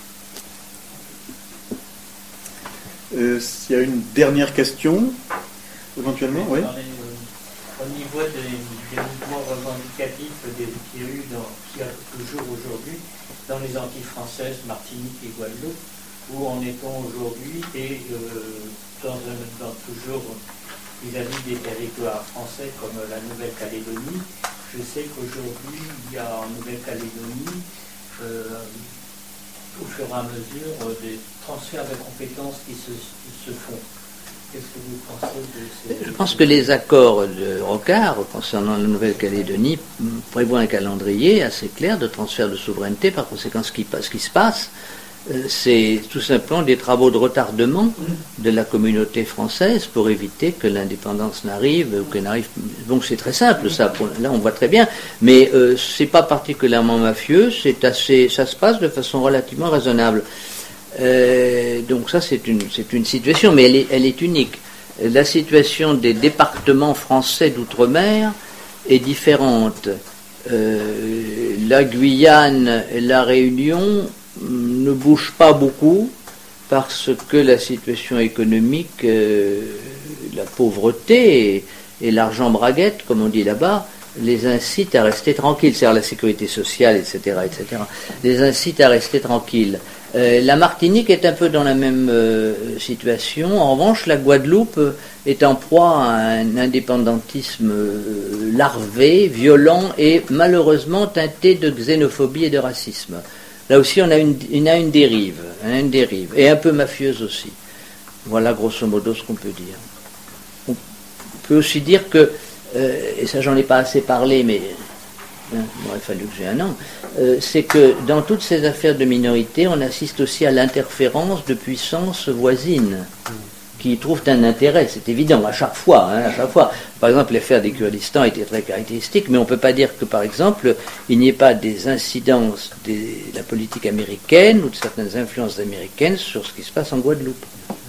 Euh, s'il y a une dernière question, éventuellement, oui. Au niveau des, des mouvements revendicatifs des, qu'il y a eu dans, qui a toujours aujourd'hui dans les Antilles françaises, Martinique et Guadeloupe, où en est-on aujourd'hui et euh, dans, un, dans toujours vis-à-vis des territoires français comme la Nouvelle-Calédonie. Je sais qu'aujourd'hui, il y a en Nouvelle-Calédonie, euh, au fur et à mesure, des transferts de compétences qui se, se font. Qu'est-ce que vous pensez de ces... Je pense que les accords de Rocard concernant la Nouvelle-Calédonie prévoient un calendrier assez clair de transfert de souveraineté. Par conséquent, ce qui, ce qui se passe, euh, c'est tout simplement des travaux de retardement de la communauté française pour éviter que l'indépendance n'arrive, ou que n'arrive. Donc c'est très simple, ça. Pour, là, on voit très bien. Mais euh, c'est pas particulièrement mafieux. C'est assez, ça se passe de façon relativement raisonnable. Euh, donc ça, c'est une, c'est une situation, mais elle est, elle est unique. La situation des départements français d'outre-mer est différente. Euh, la Guyane et la Réunion ne bougent pas beaucoup parce que la situation économique, euh, la pauvreté et, et l'argent braguette, comme on dit là-bas, les incite à rester tranquilles, c'est-à-dire la sécurité sociale, et cetera, et cetera, les incite à rester tranquilles. Euh, la Martinique est un peu dans la même euh, situation. En revanche, la Guadeloupe euh, est en proie à un indépendantisme euh, larvé, violent et malheureusement teinté de xénophobie et de racisme. Là aussi, on a une, on a une dérive, hein, une dérive, et un peu mafieuse aussi. Voilà grosso modo ce qu'on peut dire. On peut aussi dire que, euh, et ça j'en ai pas assez parlé, mais hein, il aurait fallu que j'ai un an, euh, c'est que dans toutes ces affaires de minorité, on assiste aussi à l'interférence de puissances voisines qui y trouvent un intérêt, c'est évident, à chaque fois, hein, à chaque fois. Par exemple, l'affaire des Kurdistan était très caractéristique, mais on ne peut pas dire que, par exemple, il n'y ait pas des incidences de la politique américaine ou de certaines influences américaines sur ce qui se passe en Guadeloupe.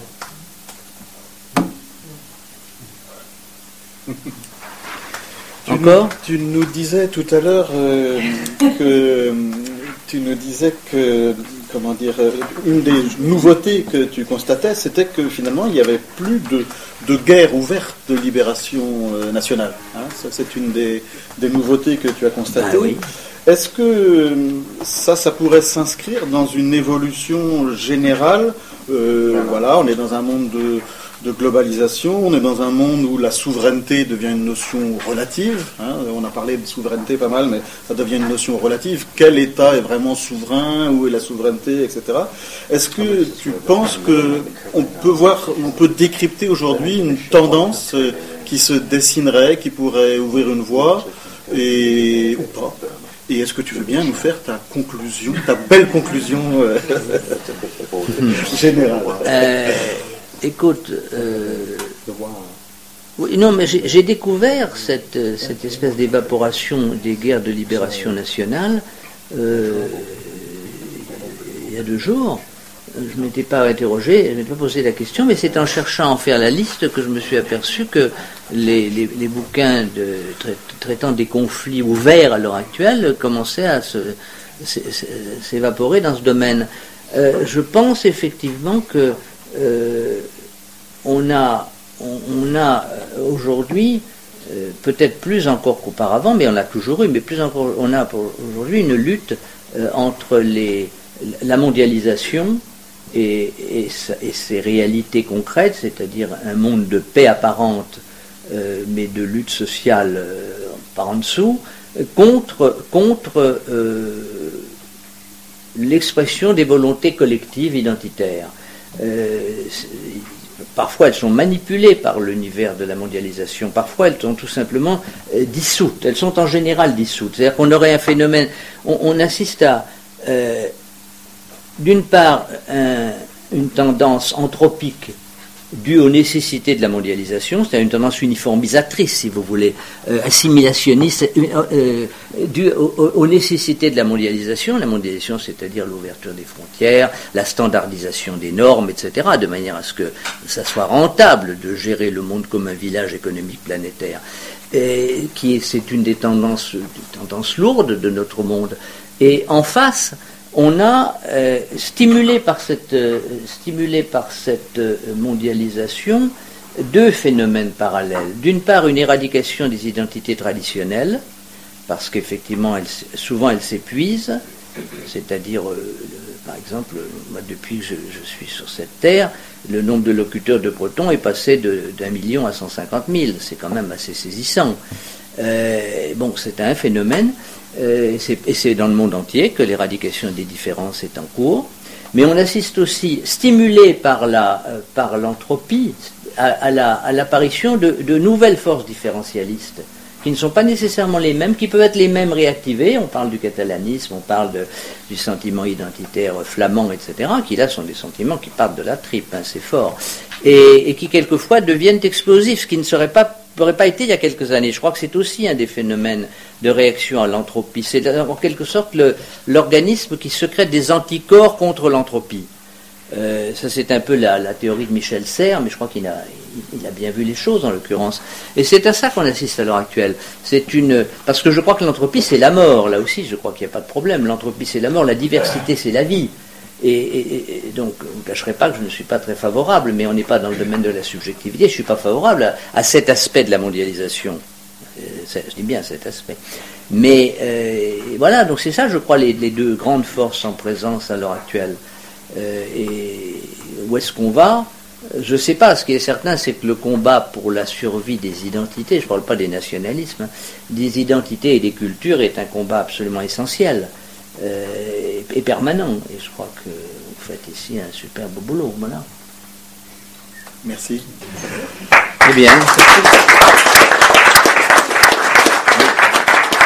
Tu Encore nous, tu nous disais tout à l'heure euh, que tu nous disais que comment dire une des nouveautés que tu constatais, c'était que finalement il n'y avait plus de, de guerre ouverte de libération euh, nationale. Hein, ça, c'est une des, des nouveautés que tu as constatées. Ah oui. Est-ce que ça, ça pourrait s'inscrire dans une évolution générale? euh, Voilà, on est dans un monde de de globalisation, on est dans un monde où la souveraineté devient une notion relative, hein, on a parlé de souveraineté pas mal, mais ça devient une notion relative, quel État est vraiment souverain, où est la souveraineté, et cetera. Est-ce que tu penses qu'on peut voir, on peut décrypter aujourd'hui une tendance qui se dessinerait, qui pourrait ouvrir une voie, et ou pas? Et est-ce que tu veux bien nous faire ta conclusion, ta belle conclusion euh, générale? euh... Écoute, euh, oui, non, mais j'ai, j'ai découvert cette, cette espèce d'évaporation des guerres de libération nationale euh, il y a deux jours. Je ne m'étais pas interrogé, je ne m'étais pas posé la question, mais c'est en cherchant à en faire la liste que je me suis aperçu que les, les, les bouquins de, traitant des conflits ouverts à l'heure actuelle commençaient à se, s'évaporer dans ce domaine. Euh, je pense effectivement que Euh, on a, on, on a aujourd'hui, euh, peut-être plus encore qu'auparavant, mais on l'a toujours eu, mais plus encore, on a pour aujourd'hui une lutte euh, entre les, la mondialisation et, et, et ses réalités concrètes, c'est-à-dire un monde de paix apparente, euh, mais de lutte sociale euh, par en dessous, contre, contre euh, l'expression des volontés collectives identitaires. Euh, parfois elles sont manipulées par l'univers de la mondialisation, parfois elles sont tout simplement euh, dissoutes, elles sont en général dissoutes, c'est-à-dire qu'on aurait un phénomène, on, on assiste à euh, d'une part un, une tendance anthropique due aux nécessités de la mondialisation, c'est-à-dire une tendance uniformisatrice, si vous voulez, euh, assimilationniste, euh, euh, due aux, aux nécessités de la mondialisation. La mondialisation, c'est-à-dire l'ouverture des frontières, la standardisation des normes, et cetera, de manière à ce que ça soit rentable de gérer le monde comme un village économique planétaire. Et qui est, c'est une des tendances, des tendances lourdes de notre monde. Et en face, on a, euh, stimulé par cette, euh, stimulé par cette euh, mondialisation, deux phénomènes parallèles. D'une part, une éradication des identités traditionnelles, parce qu'effectivement, elles, souvent elles s'épuisent, c'est-à-dire, euh, par exemple, moi, depuis que je, je suis sur cette terre, le nombre de locuteurs de breton est passé de, d'un million à cent cinquante mille, c'est quand même assez saisissant. Euh, bon, c'est un phénomène. Euh, et, c'est, et c'est dans le monde entier que l'éradication des différences est en cours, mais on assiste aussi, stimulé par, la, euh, par l'entropie, à, à, la, à l'apparition de, de nouvelles forces différentialistes qui ne sont pas nécessairement les mêmes, qui peuvent être les mêmes réactivés. On parle du catalanisme, on parle de, du sentiment identitaire flamand, et cetera, qui là sont des sentiments qui partent de la tripe, hein, c'est fort, et, et qui quelquefois deviennent explosifs, ce qui ne serait pas n'aurait pas été il y a quelques années. Je crois que c'est aussi un des phénomènes de réaction à l'entropie. C'est en quelque sorte le, l'organisme qui secrète des anticorps contre l'entropie. Euh, ça, c'est un peu la, la théorie de Michel Serres, mais je crois qu'il a, il, il a bien vu les choses en l'occurrence. Et c'est à ça qu'on assiste à l'heure actuelle. C'est une, parce que je crois que l'entropie, c'est la mort. Là aussi, je crois qu'il n'y a pas de problème. L'entropie, c'est la mort. La diversité, c'est la vie. Et, et, et donc, je ne cacherai pas que je ne suis pas très favorable, mais on n'est pas dans le domaine de la subjectivité, je ne suis pas favorable à, à cet aspect de la mondialisation. Euh, je dis bien cet aspect. Mais euh, voilà, donc c'est ça, je crois, les, les deux grandes forces en présence à l'heure actuelle. Euh, et où est-ce qu'on va ? Je ne sais pas. Ce qui est certain, c'est que le combat pour la survie des identités, je ne parle pas des nationalismes, hein, des identités et des cultures est un combat absolument essentiel. Euh, et permanent, et je crois que vous faites ici un superbe boulot, voilà. Merci. Eh bien.